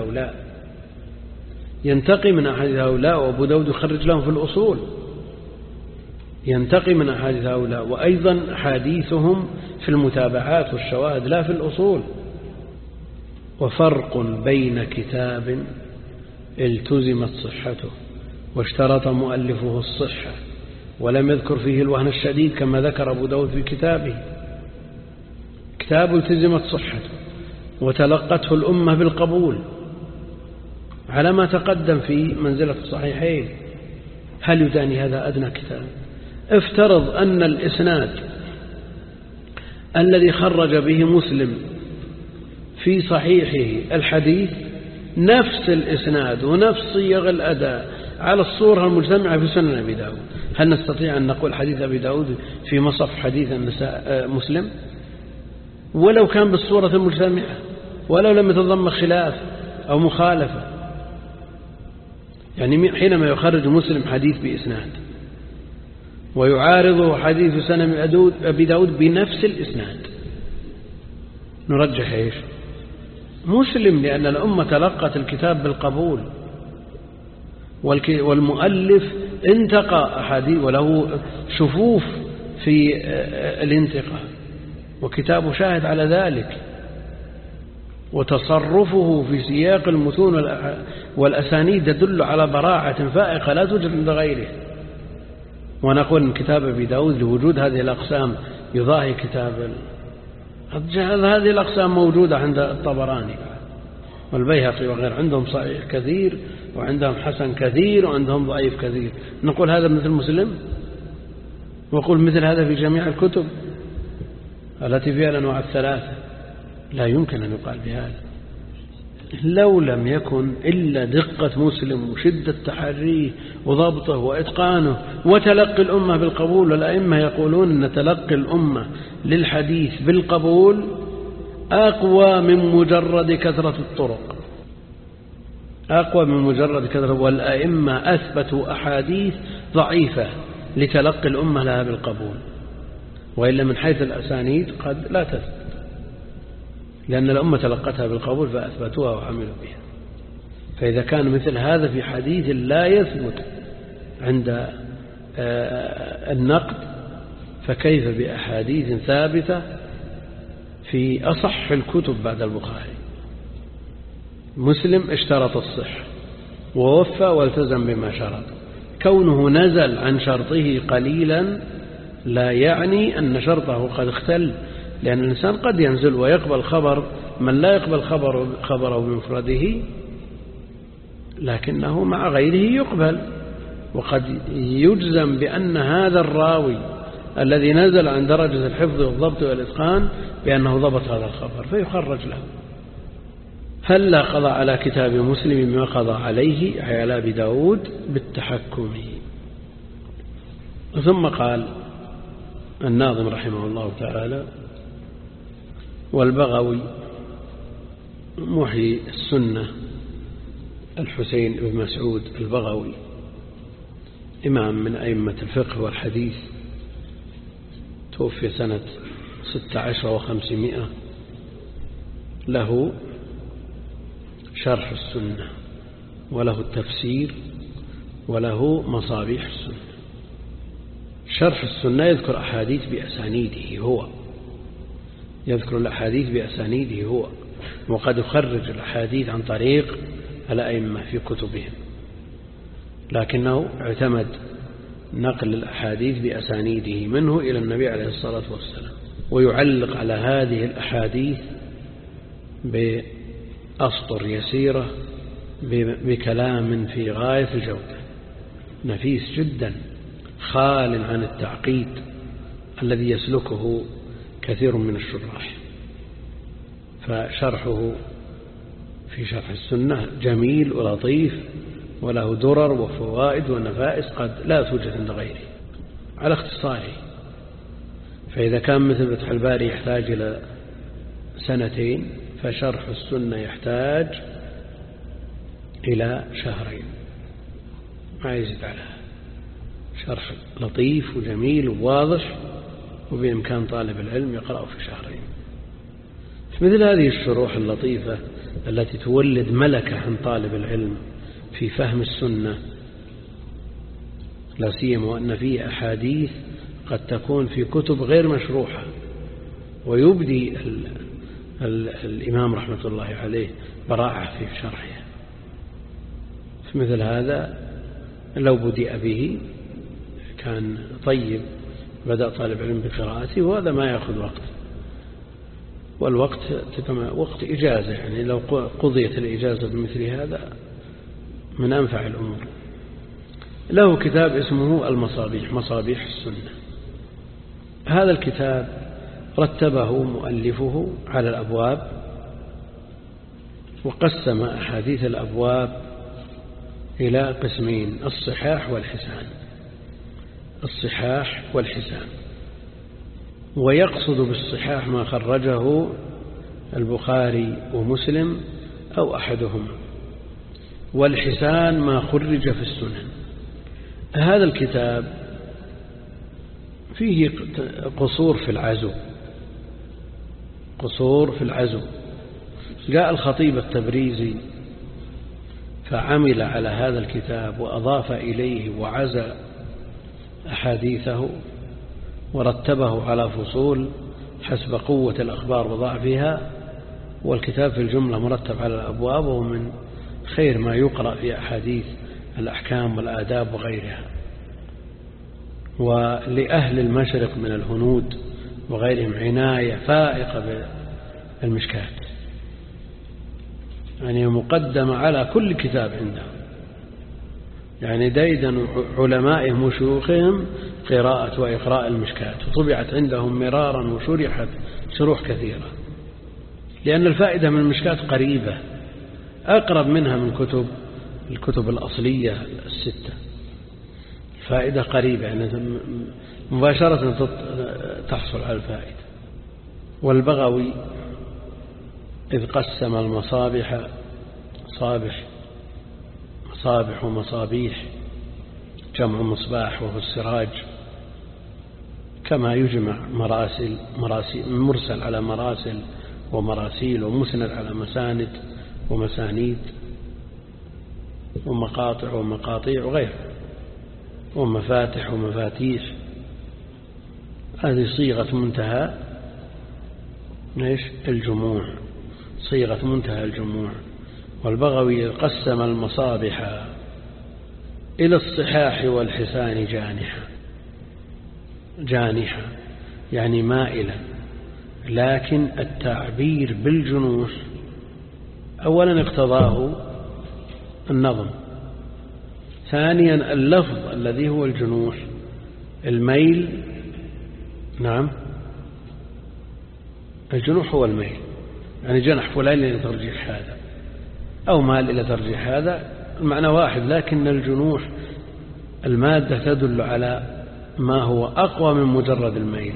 Speaker 2: أحاديث هؤلاء وأبو داود يخرج لهم في الأصول، ينتقي من أحاديث هؤلاء، وأيضا حديثهم في المتابعات والشواهد لا في الأصول. وفرق بين كتاب التزمت صحته واشترط مؤلفه الصحة ولم يذكر فيه الوهن الشديد كما ذكر أبو داود في كتابه، كتاب التزمت صحته وتلقته الأمة بالقبول على ما تقدم في منزلة الصحيحين، هل يداني هذا أدنى كتاب؟ افترض أن الإسناد الذي خرج به مسلم في صحيحه الحديث نفس الإسناد ونفس صيغ الأداء على الصورة المجتمعة في سنن أبي داود، هل نستطيع أن نقول حديث أبي داود في مصف حديث مسلم ولو كان بالصورة المجتمعة ولو لم يتضمن خلاف أو مخالفة؟ يعني حينما يخرج مسلم حديث بإسناد ويعارضه حديث سنن أبي داود بنفس الإسناد، نرجح إيش؟ مسلم، لأن الأمة تلقت الكتاب بالقبول، والمؤلف انتقى أحاديث وله شفوف في الانتقاء، وكتابه شاهد على ذلك، وتصرفه في سياق المتون والأسانيد يدل على براعة فائقة لا توجد عند غيره. ونقول إن كتاب أبي داود لوجود هذه الأقسام يضاهي كتاب هذه الأقسام موجودة عند الطبراني والبيهقي وغير، عندهم صحيح كثير وعندهم حسن كثير وعندهم ضعيف كثير. نقول هذا مثل مسلم؟ وقول مثل هذا في جميع الكتب التي فيها الأنواع الثلاثة؟ لا يمكن أن يقال بهذا. لو لم يكن إلا دقة مسلم وشدة تحريه وضبطه وإتقانه وتلقي الأمة بالقبول، والأئمة يقولون أن تلقي الأمة للحديث بالقبول أقوى من مجرد كثرة الطرق، أقوى من مجرد كثرة، والأئمة أثبتوا أحاديث ضعيفة لتلقي الأمة لها بالقبول، وإلا من حيث الأسانيد قد لا تثبت، لأن الأمة تلقتها بالقبول فأثبتوها وعملوا بها. فإذا كان مثل هذا في حديث لا يثبت عند النقد، فكيف بأحاديث ثابتة في أصح الكتب بعد البخاري. مسلم اشترط الصحة ووفى والتزم بما شرط. كونه نزل عن شرطه قليلا لا يعني أن شرطه قد اختل، لأن الإنسان قد ينزل ويقبل خبر من لا يقبل خبره بمفرده، لكنه مع غيره يقبل. وقد يجزم بأن هذا الراوي الذي نزل عن درجة الحفظ والضبط والإتقان بأنه ضبط هذا الخبر فيخرج له. هل لا قضى على كتاب مسلم ما قضى عليه على أبي داود بالتحكم. ثم قال الناظم رحمه الله تعالى: والبغوي محيي السنة الحسين بن مسعود البغوي، إمام من أئمة الفقه والحديث، توفي سنة 16 و500. له شرح السنة وله التفسير وله مصابيح السنة. شرح السنة يذكر أحاديث بأسانيده هو، يذكر الأحاديث بأسانيده هو، وقد يخرج الأحاديث عن طريق الأئمة في كتبهم، لكنه اعتمد نقل الأحاديث بأسانيده منه إلى النبي عليه الصلاة والسلام، ويعلق على هذه الأحاديث بأسطر يسيرة بكلام في غاية الجودة، نفيس جدا، خال عن التعقيد الذي يسلكه كثير من الشراح. فشرحه في شرح السنة جميل ولطيف، وله درر وفوائد ونفائس قد لا توجد عند غيره على اختصاره. فإذا كان مثل فتح الباري يحتاج إلى 2 فشرح السنة يحتاج إلى 2 ما يزيد عليها. شرح لطيف وجميل وواضح، وبإمكان طالب العلم يقرأه في 2. مثل هذه الشروح اللطيفة التي تولد ملكة عن طالب العلم في فهم السنة، لا سيما وأن فيه أحاديث قد تكون في كتب غير مشروحة، ويبدي الإمام رحمة الله عليه براعة في شرحها. مثل هذا لو بدأ به كان طيب، بدأ طالب علم بقراءته، وهذا ما يأخذ وقت، والوقت وقت إجازة، يعني لو قضيت الإجازة بمثل هذا من أنفع الأمور. له كتاب اسمه المصابيح، مصابيح السنة. هذا الكتاب رتبه مؤلفه على الأبواب، وقسم أحاديث الأبواب إلى قسمين: الصحاح والحسان. الصحاح والحسان، ويقصد بالصحاح ما خرجه البخاري ومسلم أو أحدهما، والحسان ما خرج في السنن. هذا الكتاب فيه قصور في العزو، قصور في العزو. جاء الخطيب التبريزي فعمل على هذا الكتاب وأضاف إليه وعزى أحاديثه ورتبه على فصول حسب قوة الأخبار وضعفها، والكتاب في الجملة مرتب على الأبواب، ومن خير ما يقرأ في أحاديث الأحكام والآداب وغيرها. ولأهل المشرق من الهنود وغيرهم عناية فائقة بالمشكات، يعني مقدمة على كل كتاب عندهم، يعني ديدن علمائهم وشيوخهم قراءة وإقراء المشكات، وطبعت عندهم مرارا وشرحت شروح كثيرة، لأن الفائدة من المشكات قريبة أقرب منها من الكتب الأصلية 6. الفائدة قريبة، يعني مباشرة تحصل على الفائدة. والبغوي إذ قسم المصابيح مصابح ومصابيح، جمع مصباح وهو السراج، كما يجمع مرسل على مراسل ومراسيل، ومسند على مساند ومسانيد، ومقاطع ومقاطيع وغيره، ومفاتح ومفاتيح. هذه صيغة منتهى إيش الجموع، صيغة منتهى الجموع. والبغوي قسم المصابح إلى الصحاح والحسان جانحة يعني مائلة، لكن التعبير بالجنوح أولا اقتضاه النظم، ثانيا اللفظ الذي هو الجنوح، الميل. نعم الجنوح هو الميل، يعني جنح فلان إلى ترجيح هذا أو مال إلى ترجيح هذا، المعنى واحد، لكن الجنوح المادة تدل على ما هو أقوى من مجرد الميل،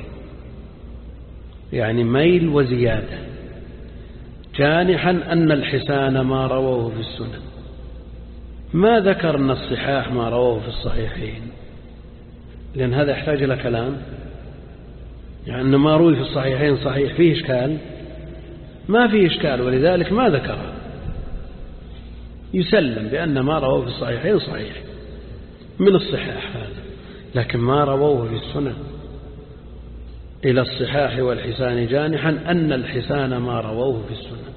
Speaker 2: يعني ميل وزيادة. جانحا أن الحسان ما رووه في السنن، ما ذكرنا الصحاح ما رووه في الصحيحين، لأن هذا يحتاج إلى كلام، يعني ما روي في الصحيحين صحيح فيه إشكال، ما فيه إشكال، ولذلك ما ذكره، يسلم بأن ما رووه في الصحيحين صحيح من الصحاح هذا، لكن ما رووه في السنن إلى الصحاح والحسان جانحا أن الحسان ما رووه في السنن،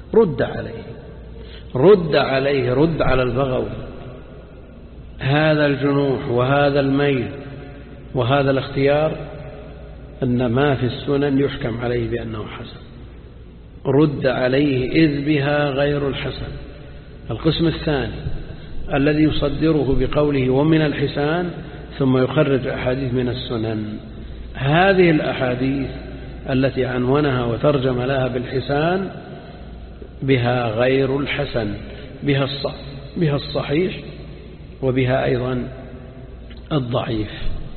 Speaker 2: رد على البغوي هذا الجنوح وهذا الميل وهذا الاختيار أن ما في السنن يحكم عليه بأنه حسن، رد عليه إذ بها غير الحسن. القسم الثاني الذي يصدره بقوله ومن الحسان ثم يخرج أحاديث من السنن، هذه الأحاديث التي عنونها وترجم لها بالحسان بها غير الحسن، بها الصحيح وبها أيضا الضعيف.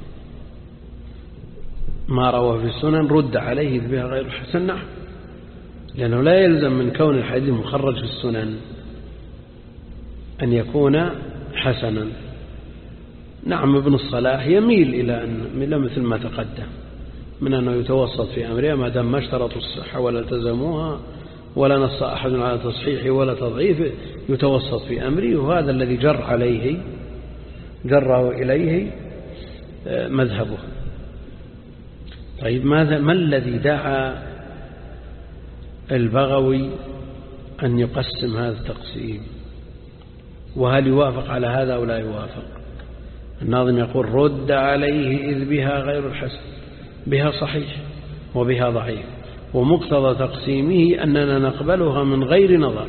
Speaker 2: ما روى في السنن رد عليه بها غير الحسن، نعم، لأنه لا يلزم من كون الحديث مخرج في السنن أن يكون حسنا. نعم ابن الصلاح يميل إلى مثل ما تقدم من أنه يتوسط في أمرها ما دام ما اشترطوا الصحة ولا التزموها ولا نص أحد على تصحيحه ولا تضعيفه، يتوسط في أمره، وهذا الذي جره إليه مذهبه. طيب ما الذي دعا البغوي أن يقسم هذا التقسيم، وهل يوافق على هذا أو لا يوافق؟ الناظم يقول رد عليه إذ بها غير الحسن، بها صحيح وبها ضعيف، ومقتضى تقسيمه أننا نقبلها من غير نظر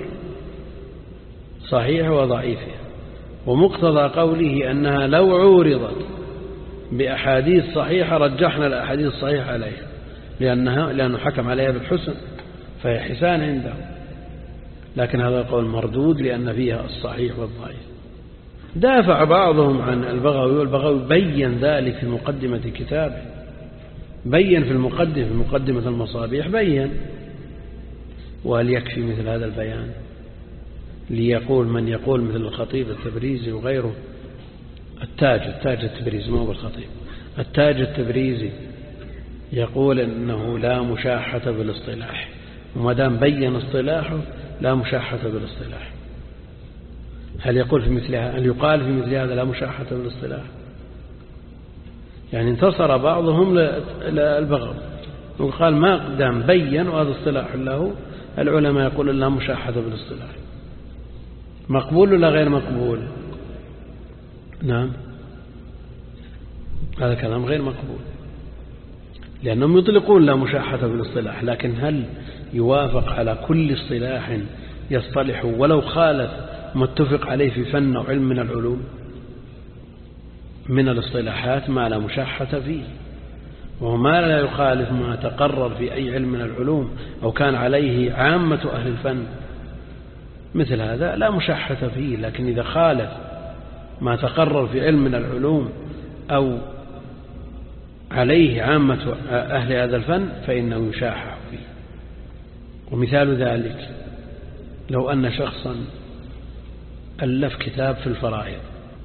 Speaker 2: صحيح وضعيفها، ومقتضى قوله أنها لو عورضت بأحاديث صحيحة رجحنا الأحاديث الصحيحة عليها لأنه حكم عليها بالحسن فهي حسان عنده، لكن هذا القول مردود لأن فيها الصحيح والضعيف. دافع بعضهم عن البغوي، والبغوي بين ذلك في مقدمة كتابه، بين في مقدمة المصابيح بين. وهل يكفي مثل هذا البيان ليقول من يقول مثل الخطيب التبريزي وغيره؟ التاج التبريزي ما هو الخطيب، التاج التبريزي يقول إنه لا مشاحة بالاصطلاح، وما دام بين اصطلاحه لا مشاحة بالاصطلاح. هل يقال في مثل هذا لا مشاحة بالاصطلاح؟ يعني انتصر بعضهم للبغض وقال ما دام بين وهذا اصطلاح له، العلماء يقول لا مشاحة بالاصطلاح. مقبول ولا غير مقبول؟ نعم، هذا كلام غير مقبول، لأنهم يطلقون لا مشاحة بالاصطلاح، لكن هل يوافق على كل اصطلاح يصطلح ولو خالف ما اتفق عليه في فن أو علم من العلوم؟ من الاصطلاحات ما لا مشاحة فيه، وما لا يخالف ما تقرر في أي علم من العلوم أو كان عليه عامة أهل الفن، مثل هذا لا مشاحة فيه. لكن إذا خالف ما تقرر في علم من العلوم أو عليه عامة أهل هذا الفن فإنه يشاحة فيه. ومثال ذلك لو أن شخصا ألف كتاب في الفرائض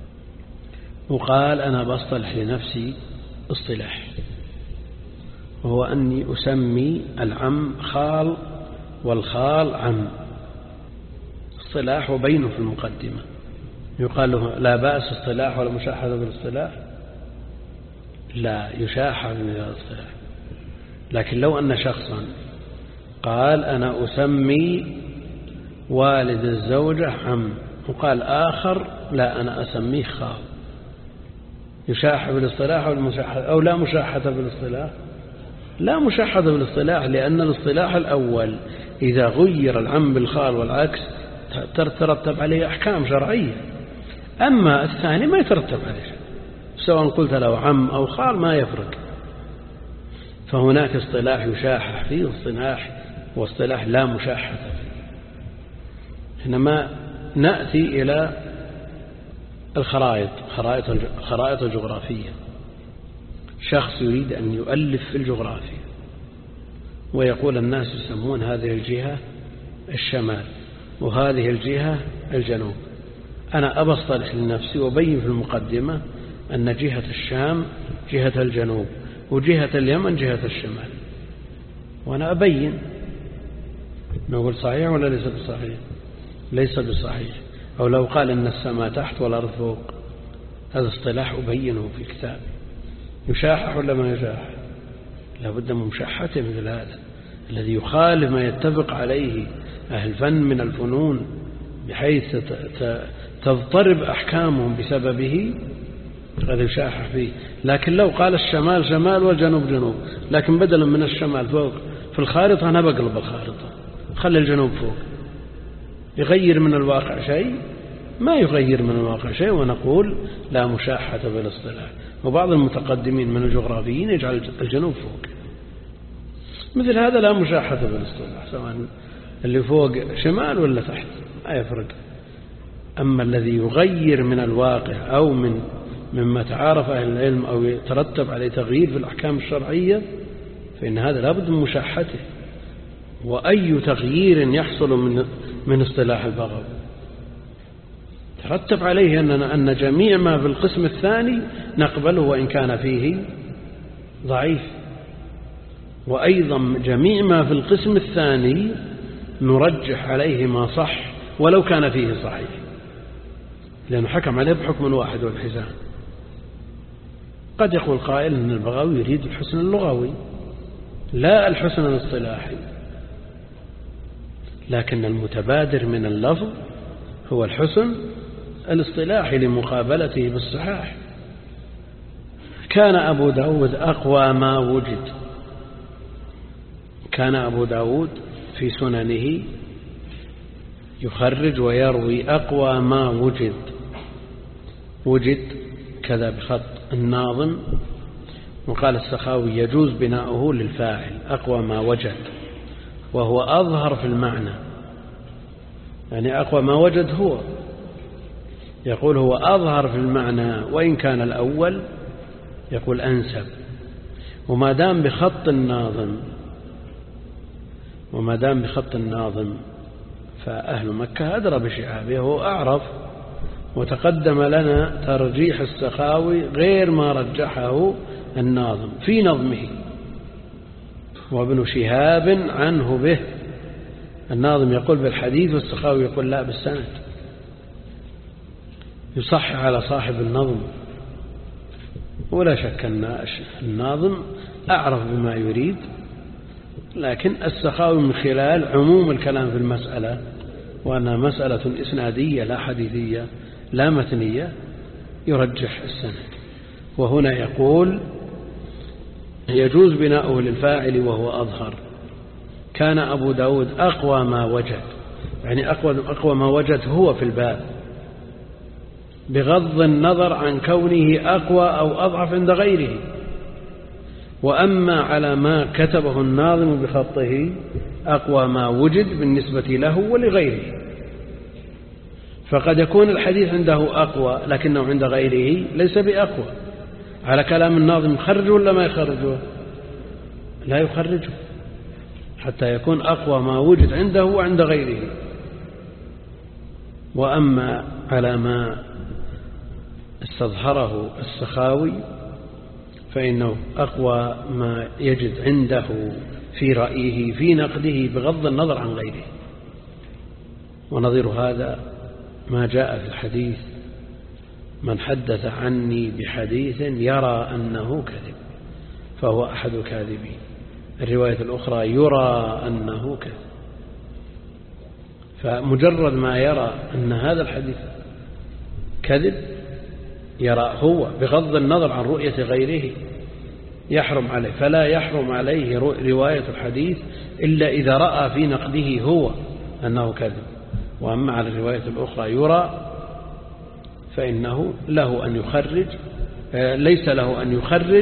Speaker 2: وقال أنا بصطلح لنفسي اصطلاح، وهو أني أسمي العم خال والخال عم، اصطلاح وبينه في المقدمة، يقال له لا بأس اصطلاح ولا مشاحة بالاصطلاح؟ لا، يشاحة من هذا الاصطلاح. لكن لو أن شخصا قال أنا أسمي والد الزوجة عم، وقال آخر لا أنا أسميه خال. يشاح بالاصطلاح أو لا مشاحة بالاصطلاح؟ لا مشاحة بالاصطلاح، لأن الاصطلاح الأول إذا غير العم بالخال والعكس ترتب عليه أحكام شرعية، أما الثاني ما يترتب عليه، سواء قلت له عم أو خال ما يفرق. فهناك اصطلاح يشاحح فيه واصطلاح لا مشاحة فيه. حينما نأتي إلى خرائط الجغرافية، شخص يريد أن يؤلف في الجغرافيا ويقول الناس يسمون هذه الجهة الشمال وهذه الجهة الجنوب. أنا أبصطلح لنفسي وبين في المقدمة أن جهة الشام جهة الجنوب وجهة اليمن جهة الشمال، وأنا أبين. نقول صحيح ولا ليس بصحيح؟ ليس بصحيح. أو لو قال أن السماء تحت والأرض فوق، هذا اصطلاح أبينه في كتاب. يشاحح ولا ما يشاحح؟ لابد من مشاحته مثل هذا الذي يخالف ما يتفق عليه أهل الفن من الفنون بحيث تضطرب أحكامهم بسببه، هذا يشاحح فيه. لكن لو قال الشمال شمال والجنوب جنوب، لكن بدلا من الشمال فوق في الخارطة أنا بقلب الخارطة خلي الجنوب فوق، يغير من الواقع شيء؟ ما يغير من الواقع شيء. ونقول لا مشاحة بالاصطلاح. وبعض المتقدمين من الجغرافيين يجعل الجنوب فوق، مثل هذا لا مشاحة بالاصطلاح، سواء اللي فوق شمال ولا تحت ما يفرق. أما الذي يغير من الواقع أو مما تعارف أهل العلم أو يترتب عليه تغيير في الأحكام الشرعية فإن هذا لا بد من مشاحته. وأي تغيير يحصل من اصطلاح البغوي ترتب عليه أن جميع ما في القسم الثاني نقبله وإن كان فيه ضعيف، وأيضا جميع ما في القسم الثاني نرجح عليه ما صح ولو كان فيه صحيح، لأنه حكم عليه بحكم واحد والحزام. قد يقول قائل أن البغوي يريد الحسن اللغوي لا الحسن الاصطلاحي، لكن المتبادر من اللفظ هو الحسن الاصطلاحي لمقابلته بالصحاح. كان أبو داود أقوى ما وجد. كان أبو داود في سننه يخرج ويروي أقوى ما وجد. وجد كذا بخط الناظم، وقال السخاوي يجوز بناؤه للفاعل أقوى ما وجد، وهو أظهر في المعنى. يعني أقوى ما وجد هو يقول هو أظهر في المعنى، وإن كان الأول يقول أنسب. وما دام بخط الناظم فأهل مكة أدرى بشعابه وأعرف. وتقدم لنا ترجيح السخاوي غير ما رجحه الناظم في نظمه، وابن شهاب عنه به. الناظم يقول بالحديث والسخاوي يقول لا بالسند، يصح على صاحب النظم. ولا شك أن الناظم أعرف بما يريد، لكن السخاوي من خلال عموم الكلام في المسألة وأنها مسألة إسنادية لا حديثية لا متنية يرجح السند. وهنا يقول يجوز بناؤه للفاعل وهو أظهر. كان أبو داود أقوى ما وجد، يعني أقوى ما وجد هو في الباب، بغض النظر عن كونه أقوى أو أضعف عند غيره. وأما على ما كتبه الناظم بخطه أقوى ما وجد بالنسبة له ولغيره. فقد يكون الحديث عنده أقوى لكنه عند غيره ليس بأقوى. على كلام الناظم يخرجه ولا ما يخرجه؟ لا يخرجه، حتى يكون أقوى ما وجد عنده وعند غيره. وأما على ما استظهره السخاوي فإنه أقوى ما يجد عنده في رأيه في نقده بغض النظر عن غيره. ونظير هذا ما جاء في الحديث: من حدث عني بحديث يرى أنه كذب فهو أحد الكاذبين. الرواية الأخرى يرى أنه كذب. فمجرد ما يرى أن هذا الحديث كذب يرى هو بغض النظر عن رؤية غيره يحرم عليه، فلا يحرم عليه رواية الحديث إلا إذا رأى في نقده هو أنه كذب. وأما على الرواية الأخرى يرى فإنه له أن يخرج، ليس له أن يخرج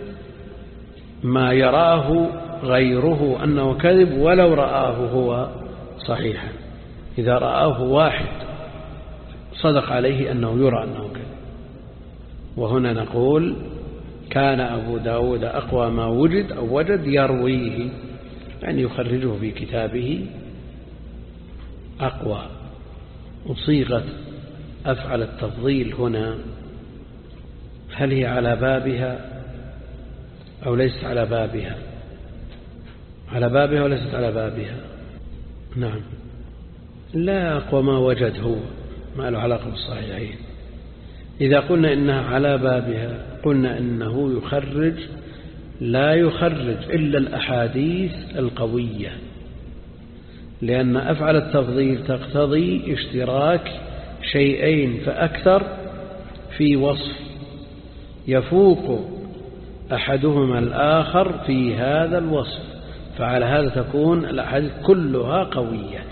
Speaker 2: ما يراه غيره أنه كذب ولو رآه هو صحيحا. إذا رآه واحد صدق عليه أنه يرى أنه كذب. وهنا نقول كان أبو داود أقوى ما وجد أو وجد يرويه، يعني يخرجه في كتابه أقوى. وصيغة أفعل التفضيل هنا هل هي على بابها أو ليست على بابها؟ على بابها وليست على بابها؟ نعم، لا أقوى ما وجد هو، ما له علاقة بالصحيحين. إذا قلنا إنها على بابها قلنا إنه يخرج، لا يخرج إلا الأحاديث القوية، لأن أفعل التفضيل تقتضي اشتراك شيئين فأكثر في وصف يفوق أحدهما الآخر في هذا الوصف، فعلى هذا تكون الأحاديث كلها قوية،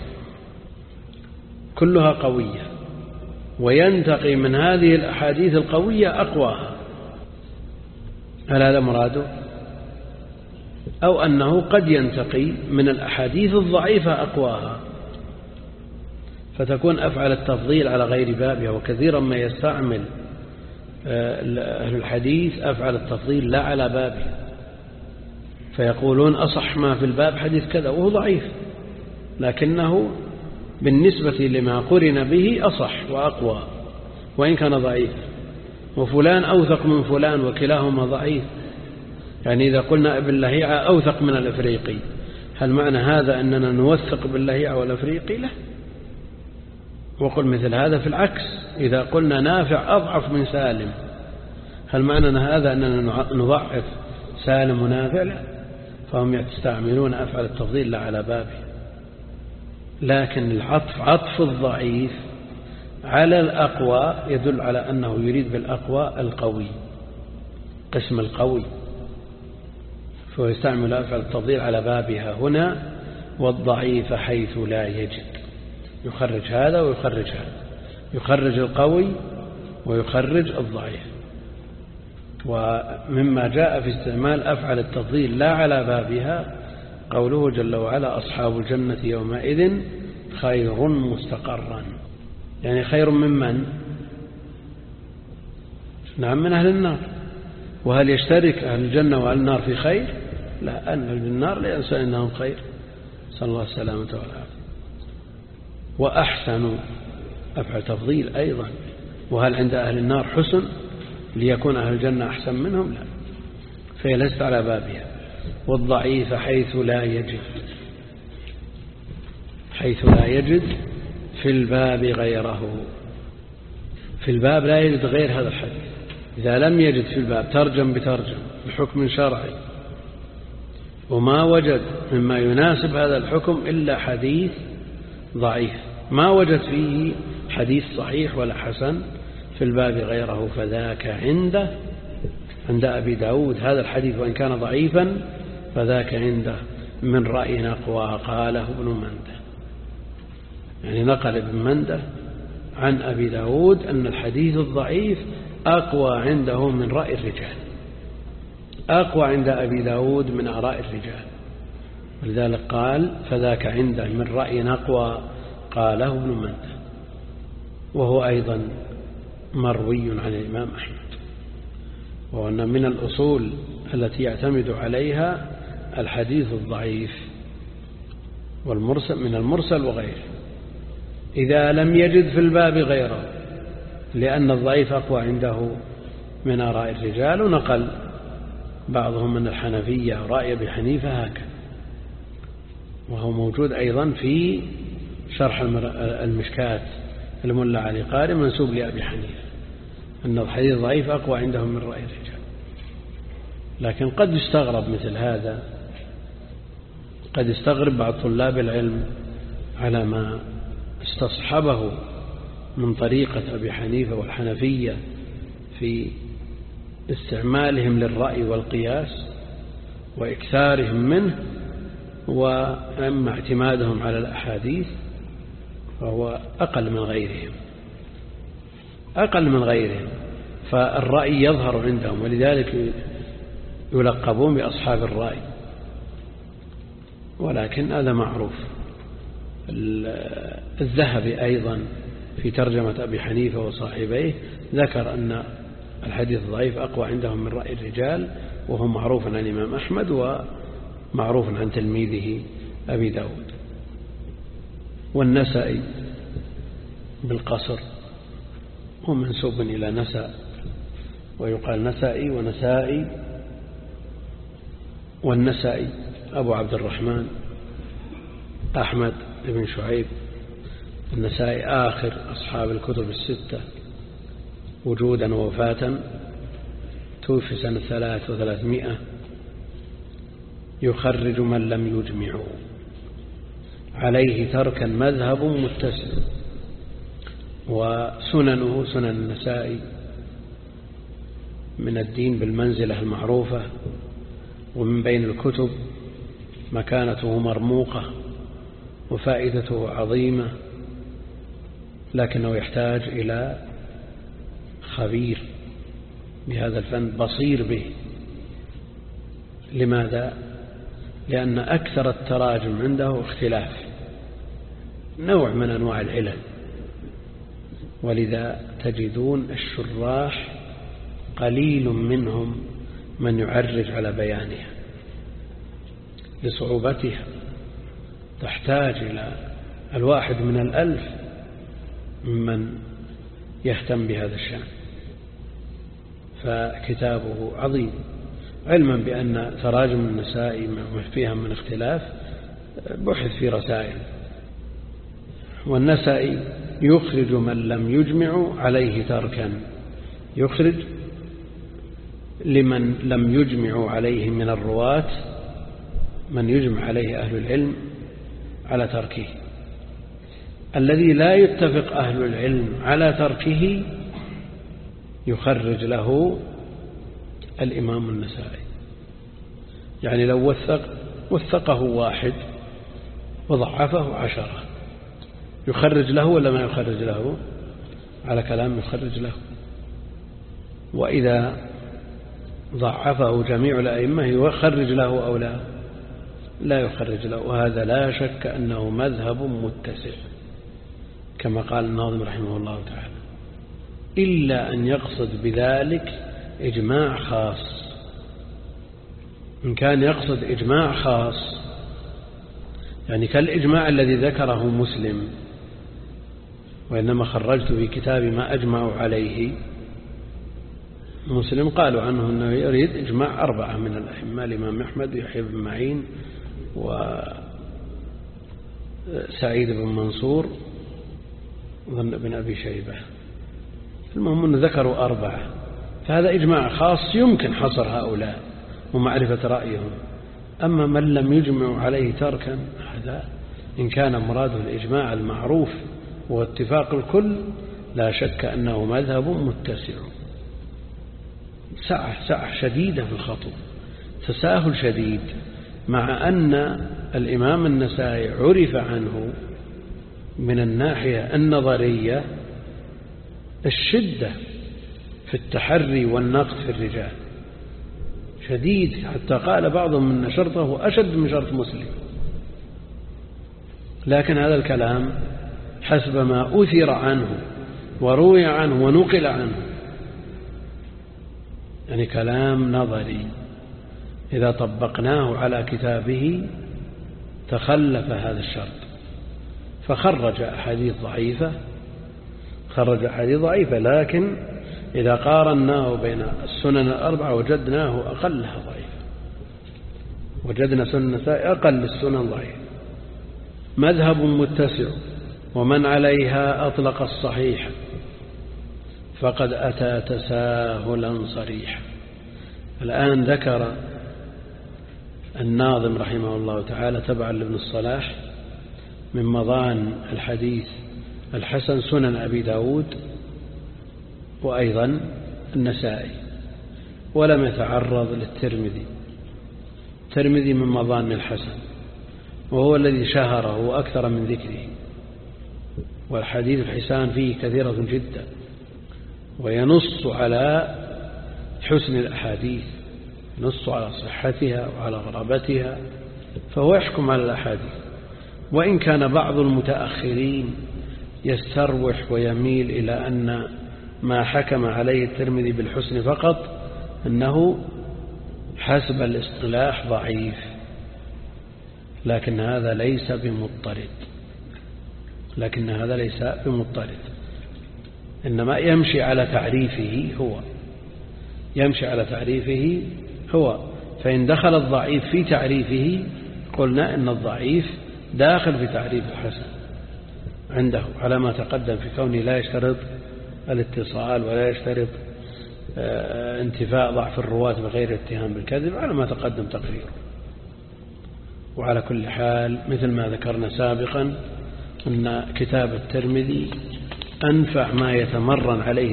Speaker 2: كلها قوية، وينتقي من هذه الأحاديث القوية أقواها. هل هذا مراده؟ أو أنه قد ينتقي من الأحاديث الضعيفة أقواها، فتكون أفعل التفضيل على غير بابها. وكثيرا ما يستعمل أهل الحديث أفعل التفضيل لا على بابها، فيقولون أصح ما في الباب حديث كذا وهو ضعيف، لكنه بالنسبة لما قرن به أصح وأقوى وإن كان ضعيف، وفلان أوثق من فلان وكلاهما ضعيف. يعني إذا قلنا ابن لهيعة أوثق من الأفريقي، هل معنى هذا أننا نوثق باللهيعة والأفريقي؟ لا. وقل مثل هذا في العكس، إذا قلنا نافع أضعف من سالم، هل معنى هذا أننا نضعف سالم ونافع؟ لا. فهم يستعملون أفعل التفضيل لا على بابه. لكن العطف عطف الضعيف على الأقوى يدل على أنه يريد بالأقوى القوي، قسم القوي، فيستعمل أفعل التفضيل على بابها هنا. والضعيف حيث لا يجد، يخرج هذا ويخرج هذا، يخرج القوي ويخرج الضعيف. ومما جاء في استعمال أفعل التفضيل لا على بابها قوله جل وعلا أصحاب الجنة يومئذ خير مستقرا، يعني خير ممن؟ نعم، من أهل النار. وهل يشترك أهل الجنة وأهل النار في خير؟ لا، أهل النار لا ينسى أنهم خير، صلى الله السلامة والعافية. وأحسن أفعل تفضيل أيضا، وهل عند أهل النار حسن ليكون أهل الجنة أحسن منهم؟ لا، فهي ليست على بابها. والضعيف حيث لا يجد، حيث لا يجد في الباب غيره، في الباب لا يجد غير هذا الحديث. إذا لم يجد في الباب ترجم بترجم بحكم شرعي وما وجد مما يناسب هذا الحكم إلا حديث ضعيف، ما وجد فيه حديث صحيح ولا حسن في الباب غيره، فذاك عند أبي داود هذا الحديث وإن كان ضعيفا فذاك عنده من رأي أقوى قاله ابن منده. يعني نقل ابن منده عن أبي داود أن الحديث الضعيف أقوى عنده من رأي الرجال، أقوى عند أبي داود من آراء الرجال، ولذلك قال فذاك عنده من رأي أقوى قاله ابن منده. وهو أيضا مروي عن الإمام أحمد، وأن من الأصول التي يعتمد عليها الحديث الضعيف والمرسل، من المرسل وغيره، إذا لم يجد في الباب غيره، لأن الضعيف أقوى عنده من آراء الرجال. ونقل بعضهم من الحنفية رأي أبي حنيفة هكذا، وهو موجود أيضا في شرح المشكات الملا علي قاري منسوب لأبي حنيفة، أن الحديث ضعيف أقوى عندهم من رأي الرجال. لكن قد يستغرب مثل هذا قد يستغرب بعض طلاب العلم على ما استصحبه من طريقة أبي حنيفة والحنفية في استعمالهم للرأي والقياس وإكثارهم منه، وأما اعتمادهم على الأحاديث فهو أقل من غيرهم، فالرأي يظهر عندهم، ولذلك يلقبون بأصحاب الرأي. ولكن هذا معروف. الذهبي أيضا في ترجمة أبي حنيفة وصاحبيه ذكر أن الحديث الضعيف أقوى عندهم من رأي الرجال، وهو معروف عن الإمام أحمد ومعروف عن تلميذه أبي داود. والنسائي بالقصر هو منسوب إلى نساء، ويقال نسائي ونسائي. والنسائي أبو عبد الرحمن أحمد بن شعيب النسائي آخر أصحاب الكتب الستة وجودا ووفاة، توفي سنة 300. يخرج من لم يجمع عليه تركا مذهب متسع. وسننه سنن النسائي من الدين بالمنزلة المعروفة، ومن بين الكتب مكانته مرموقة وفائدته عظيمة، لكنه يحتاج إلى خبير بهذا الفن بصير به. لماذا؟ لأن أكثر التراجم عنده اختلاف، نوع من أنواع العلل، ولذا تجدون الشراح قليل منهم من يعرج على بيانها لصعوبتها، تحتاج إلى 1 من 1000 ممن يهتم بهذا الشأن. فكتابه عظيم، علما بأن تراجم النسائي فيها من اختلاف بحث في رسائل. والنسائي يخرج من لم يجمع عليه تركا، يخرج لمن لم يجمع عليه من الرواة، من يجمع عليه أهل العلم على تركه. الذي لا يتفق أهل العلم على تركه يخرج له الإمام النسائي. يعني لو وثقه 1 وضعفه 10 يخرج له ولا ما يخرج له؟ على كلام يخرج له. وإذا ضعفه جميع الأئمة يخرج له أو لا يخرج له. وهذا لا شك أنه مذهب متسع كما قال الناظم رحمه الله تعالى، إلا أن يقصد بذلك إجماع خاص. إن كان يقصد إجماع خاص يعني كالإجماع الذي ذكره مسلم، وإنما خرجت في كتابي ما أجمع عليه، مسلم قالوا عنه أنه يريد إجماع 4 من الأئمة، الإمام أحمد ويحيى بن معين وسعيد بن منصور بن أبي شيبة. المهم أنه ذكروا 4، فهذا إجماع خاص يمكن حصر هؤلاء ومعرفة رأيهم. أما من لم يجمع عليه تركا، هذا إن كان مراده الإجماع المعروف واتفاق الكل لا شك أنه مذهب متسع. سعة شديدة في الخطو، تساهل شديد، مع أن الإمام النسائي عرف عنه من الناحية النظرية الشدة في التحري والنقد في الرجال، شديد، حتى قال بعضهم أن شرطه أشد من شرط مسلم. لكن هذا الكلام حسب ما أثر عنه وروي عنه ونقل عنه يعني كلام نظري، إذا طبقناه على كتابه تخلف هذا الشرط، فخرج أحاديث ضعيفة، لكن إذا قارناه بين السنن 4 وجدناه أقلها ضعيفة، وجدنا سنن النسائي أقل السنن ضعيف. مذهب متسع، ومن عليها أطلق الصحيح فقد أتى تساهلا صريحا. الآن ذكر الناظم رحمه الله تعالى تبعا لابن الصلاح من مضان الحديث الحسن سنن أبي داود وأيضا النسائي، ولم يتعرض للترمذي. الترمذي من مضان الحسن، وهو الذي شهره أكثر من ذكره، والحديث الحسان فيه كثيرة جدا، وينص على حسن الأحاديث، ينص على صحتها وعلى غرابتها، فهو يحكم على الأحاديث. وإن كان بعض المتأخرين يستروح ويميل إلى أن ما حكم عليه الترمذي بالحسن فقط أنه حسب الاصطلاح ضعيف، لكن هذا ليس بمضطرد، إنما يمشي على تعريفه هو، فإن دخل الضعيف في تعريفه قلنا إن الضعيف داخل في تعريف الحسن عنده، على ما تقدم في كونه لا يشترط الاتصال ولا يشترط انتفاء ضعف الرواة بغير اتهام بالكذب، على ما تقدم تقريره. وعلى كل حال مثل ما ذكرنا سابقا أن كتاب الترمذي أنفع ما يتمرن عليه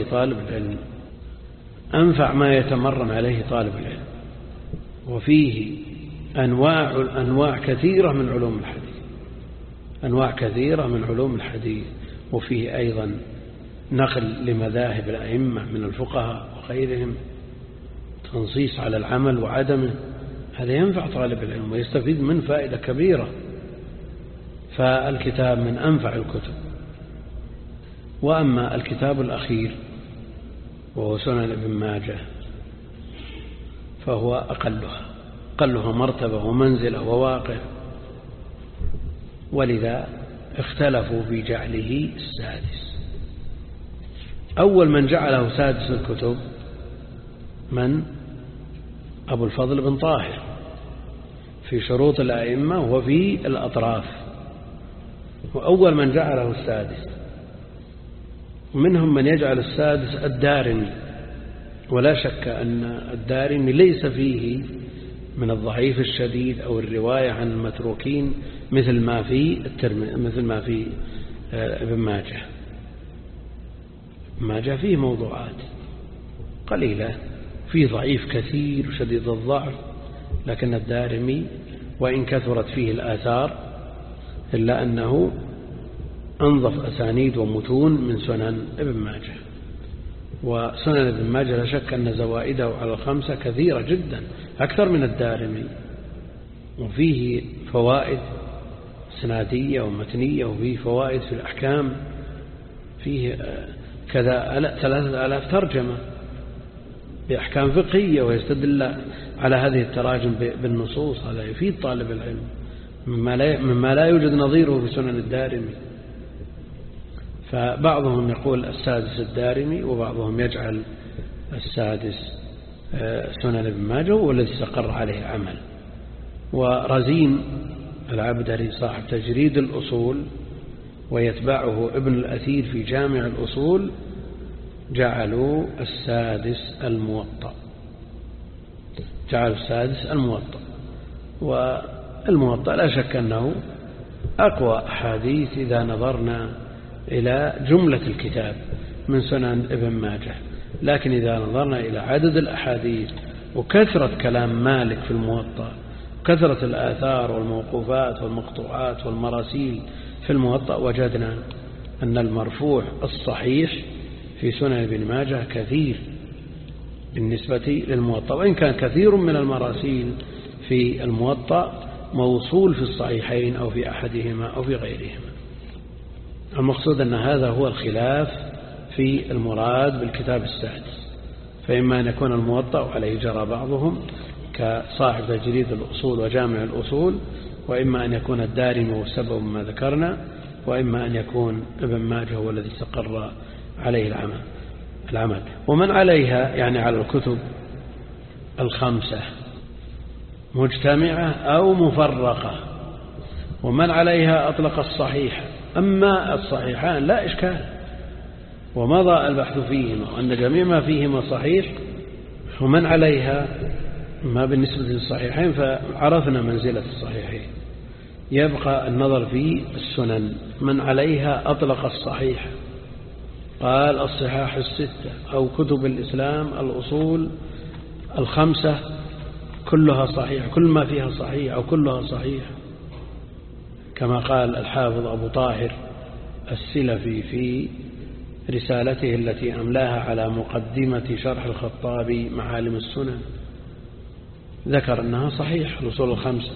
Speaker 2: طالب العلم، وفيه أنواع كثيرة من علوم الحديث، وفيه أيضا نقل لمذاهب الأئمة من الفقهاء وغيرهم، تنصيص على العمل وعدمه، هذا ينفع طالب العلم ويستفيد من فائدة كبيرة، فالكتاب من أنفع الكتب. وأما الكتاب الأخير وهو سنن ابن ماجه فهو أقلها مرتبة ومنزلة وواقع، ولذا اختلفوا في جعله السادس. أول من جعله سادس الكتب من؟ أبو الفضل بن طاهر في شروط الأئمة وفي الأطراف، وأول من جعله السادس. ومنهم من يجعل السادس الدارمي، ولا شك أن الدارمي ليس فيه من الضعيف الشديد أو الرواية عن المتروكين مثل ما في ابن ماجه فيه موضوعات قليلة، فيه ضعيف كثير وشديد الضعف، لكن الدارمي وإن كثرت فيه الآثار إلا أنه أنظف أسانيد ومتون من سنن ابن ماجه. وسنن ابن ماجه لا شك أن زوائده على الخمسة كثيرة جدا أكثر من الدارمي، وفيه فوائد سنادية ومتنية، وفيه فوائد في الأحكام، فيه كذا 3000 ترجمة بأحكام فقهية، ويستدل على هذه التراجم بالنصوص. هذا يفيد طالب العلم مما لا يوجد نظيره في سنن الدارمي. فبعضهم يقول السادس الدارمي، وبعضهم يجعل السادس سنن ابن ماجه، والذي استقر عليه عمل. ورزين العبدري صاحب تجريد الأصول ويتبعه ابن الأثير في جامع الأصول جعلوا السادس الموطأ. والموطأ لا شك أنه أقوى أحاديث إذا نظرنا إلى جملة الكتاب من سنن ابن ماجه، لكن إذا نظرنا إلى عدد الأحاديث وكثرة كلام مالك في الموطأ، كثرة الآثار والموقوفات والمقطوعات والمراسيل في الموطأ، وجدنا أن المرفوع الصحيح في سنن ابن ماجه كثير بالنسبة للموطأ، وإن كان كثير من المراسيل في الموطأ موصول في الصحيحين أو في أحدهما أو في غيرهما. المقصود أن هذا هو الخلاف في المراد بالكتاب السادس، فإما أن يكون الموطأ عليه جرى بعضهم كصاحب تجريد الأصول وجامع الأصول، وإما أن يكون الدارمي والسبب ما ذكرنا، وإما أن يكون ابن ماجه هو الذي استقر عليه العمل. ومن عليها يعني على الكتب الخمسة مجتمعة أو مفرقة، ومن عليها أطلق الصحيح. أما الصحيحان لا إشكال، ومضى البحث فيهما وأن جميع ما فيهما صحيح. ومن عليها ما بالنسبة للصحيحين فعرفنا منزلة الصحيحين، يبقى النظر في السنن. من عليها أطلق الصحيح، قال الصحاح الستة أو كتب الإسلام الأصول الخمسة كلها صحيح، كل ما فيها صحيح أو كلها صحيح، كما قال الحافظ أبو طاهر السلفي في رسالته التي أملاها على مقدمة شرح الخطابي معالم السنن، ذكر أنها صحيح الأصول الخمسة،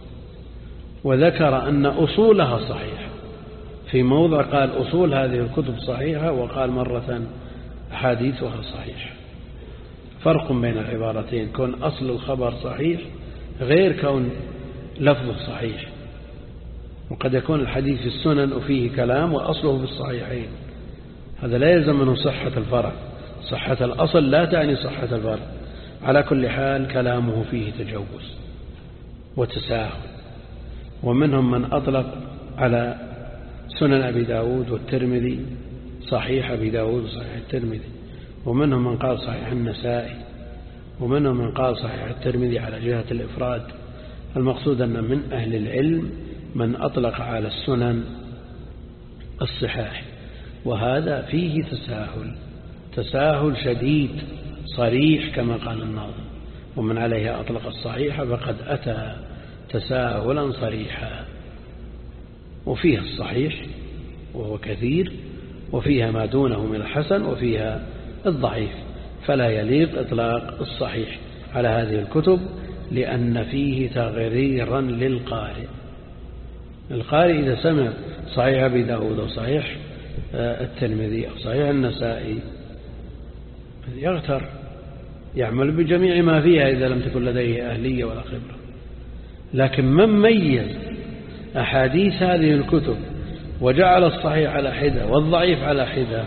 Speaker 2: وذكر أن أصولها صحيح. في موضع قال أصول هذه الكتب صحيحة، وقال مرة أحاديثها صحيح. فرق بين العبارتين، كون أصل الخبر صحيح غير كون لفظه صحيح. وقد يكون الحديث في السنن وفيه كلام وأصله في الصحيحين، هذا لا يلزم منه صحة الفرع، صحة الأصل لا تعني صحة الفرع. على كل حال كلامه فيه تجوز وتساهل. ومنهم من أطلق على سنن أبي داود والترمذي صحيح أبي داود وصحيح الترمذي، ومنهم من قال صحيح النسائي، ومنهم من قال صحيح الترمذي على جهة الإفراد. المقصود أن من أهل العلم من أطلق على السنن الصحاح، وهذا فيه تساهل شديد صريح كما قال الناظم. ومن عليها أطلق الصحيح فقد أتى تساهلا صريحا. وفيها الصحيح وهو كثير، وفيها ما دونه من الحسن، وفيها الضعيف، فلا يليق إطلاق الصحيح على هذه الكتب، لأن فيه تغريرا للقارئ. القارئ إذا سمع صحيح أبي داود أو صحيح الترمذي أو صحيح النسائي يغتر، يعمل بجميع ما فيها إذا لم تكن لديه أهلية ولا خبرة. لكن من ميز أحاديث هذه الكتب وجعل الصحيح على حدة والضعيف على حدة،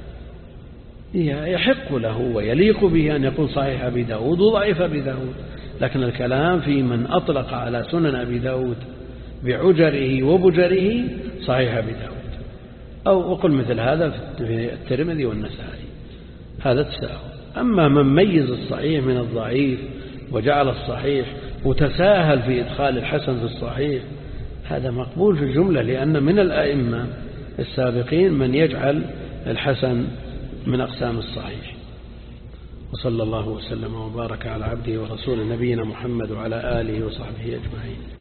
Speaker 2: يحق له ويليق به أن يقول صحيح أبي داود وضعيف أبي داود. لكن الكلام في من أطلق على سنن أبي داود بعجره وبجره صحيح أبي داود، أو أقول مثل هذا في الترمذي والنسائي، هذا تساهل. أما من ميز الصحيح من الضعيف وجعل الصحيح وتساهل في إدخال الحسن في الصحيح، هذا مقبول في الجملة، لأن من الأئمة السابقين من يجعل الحسن من أقسام الصحيح. وصلى الله وسلم وبارك على عبده ورسوله نبينا محمد وعلى آله وصحبه أجمعين.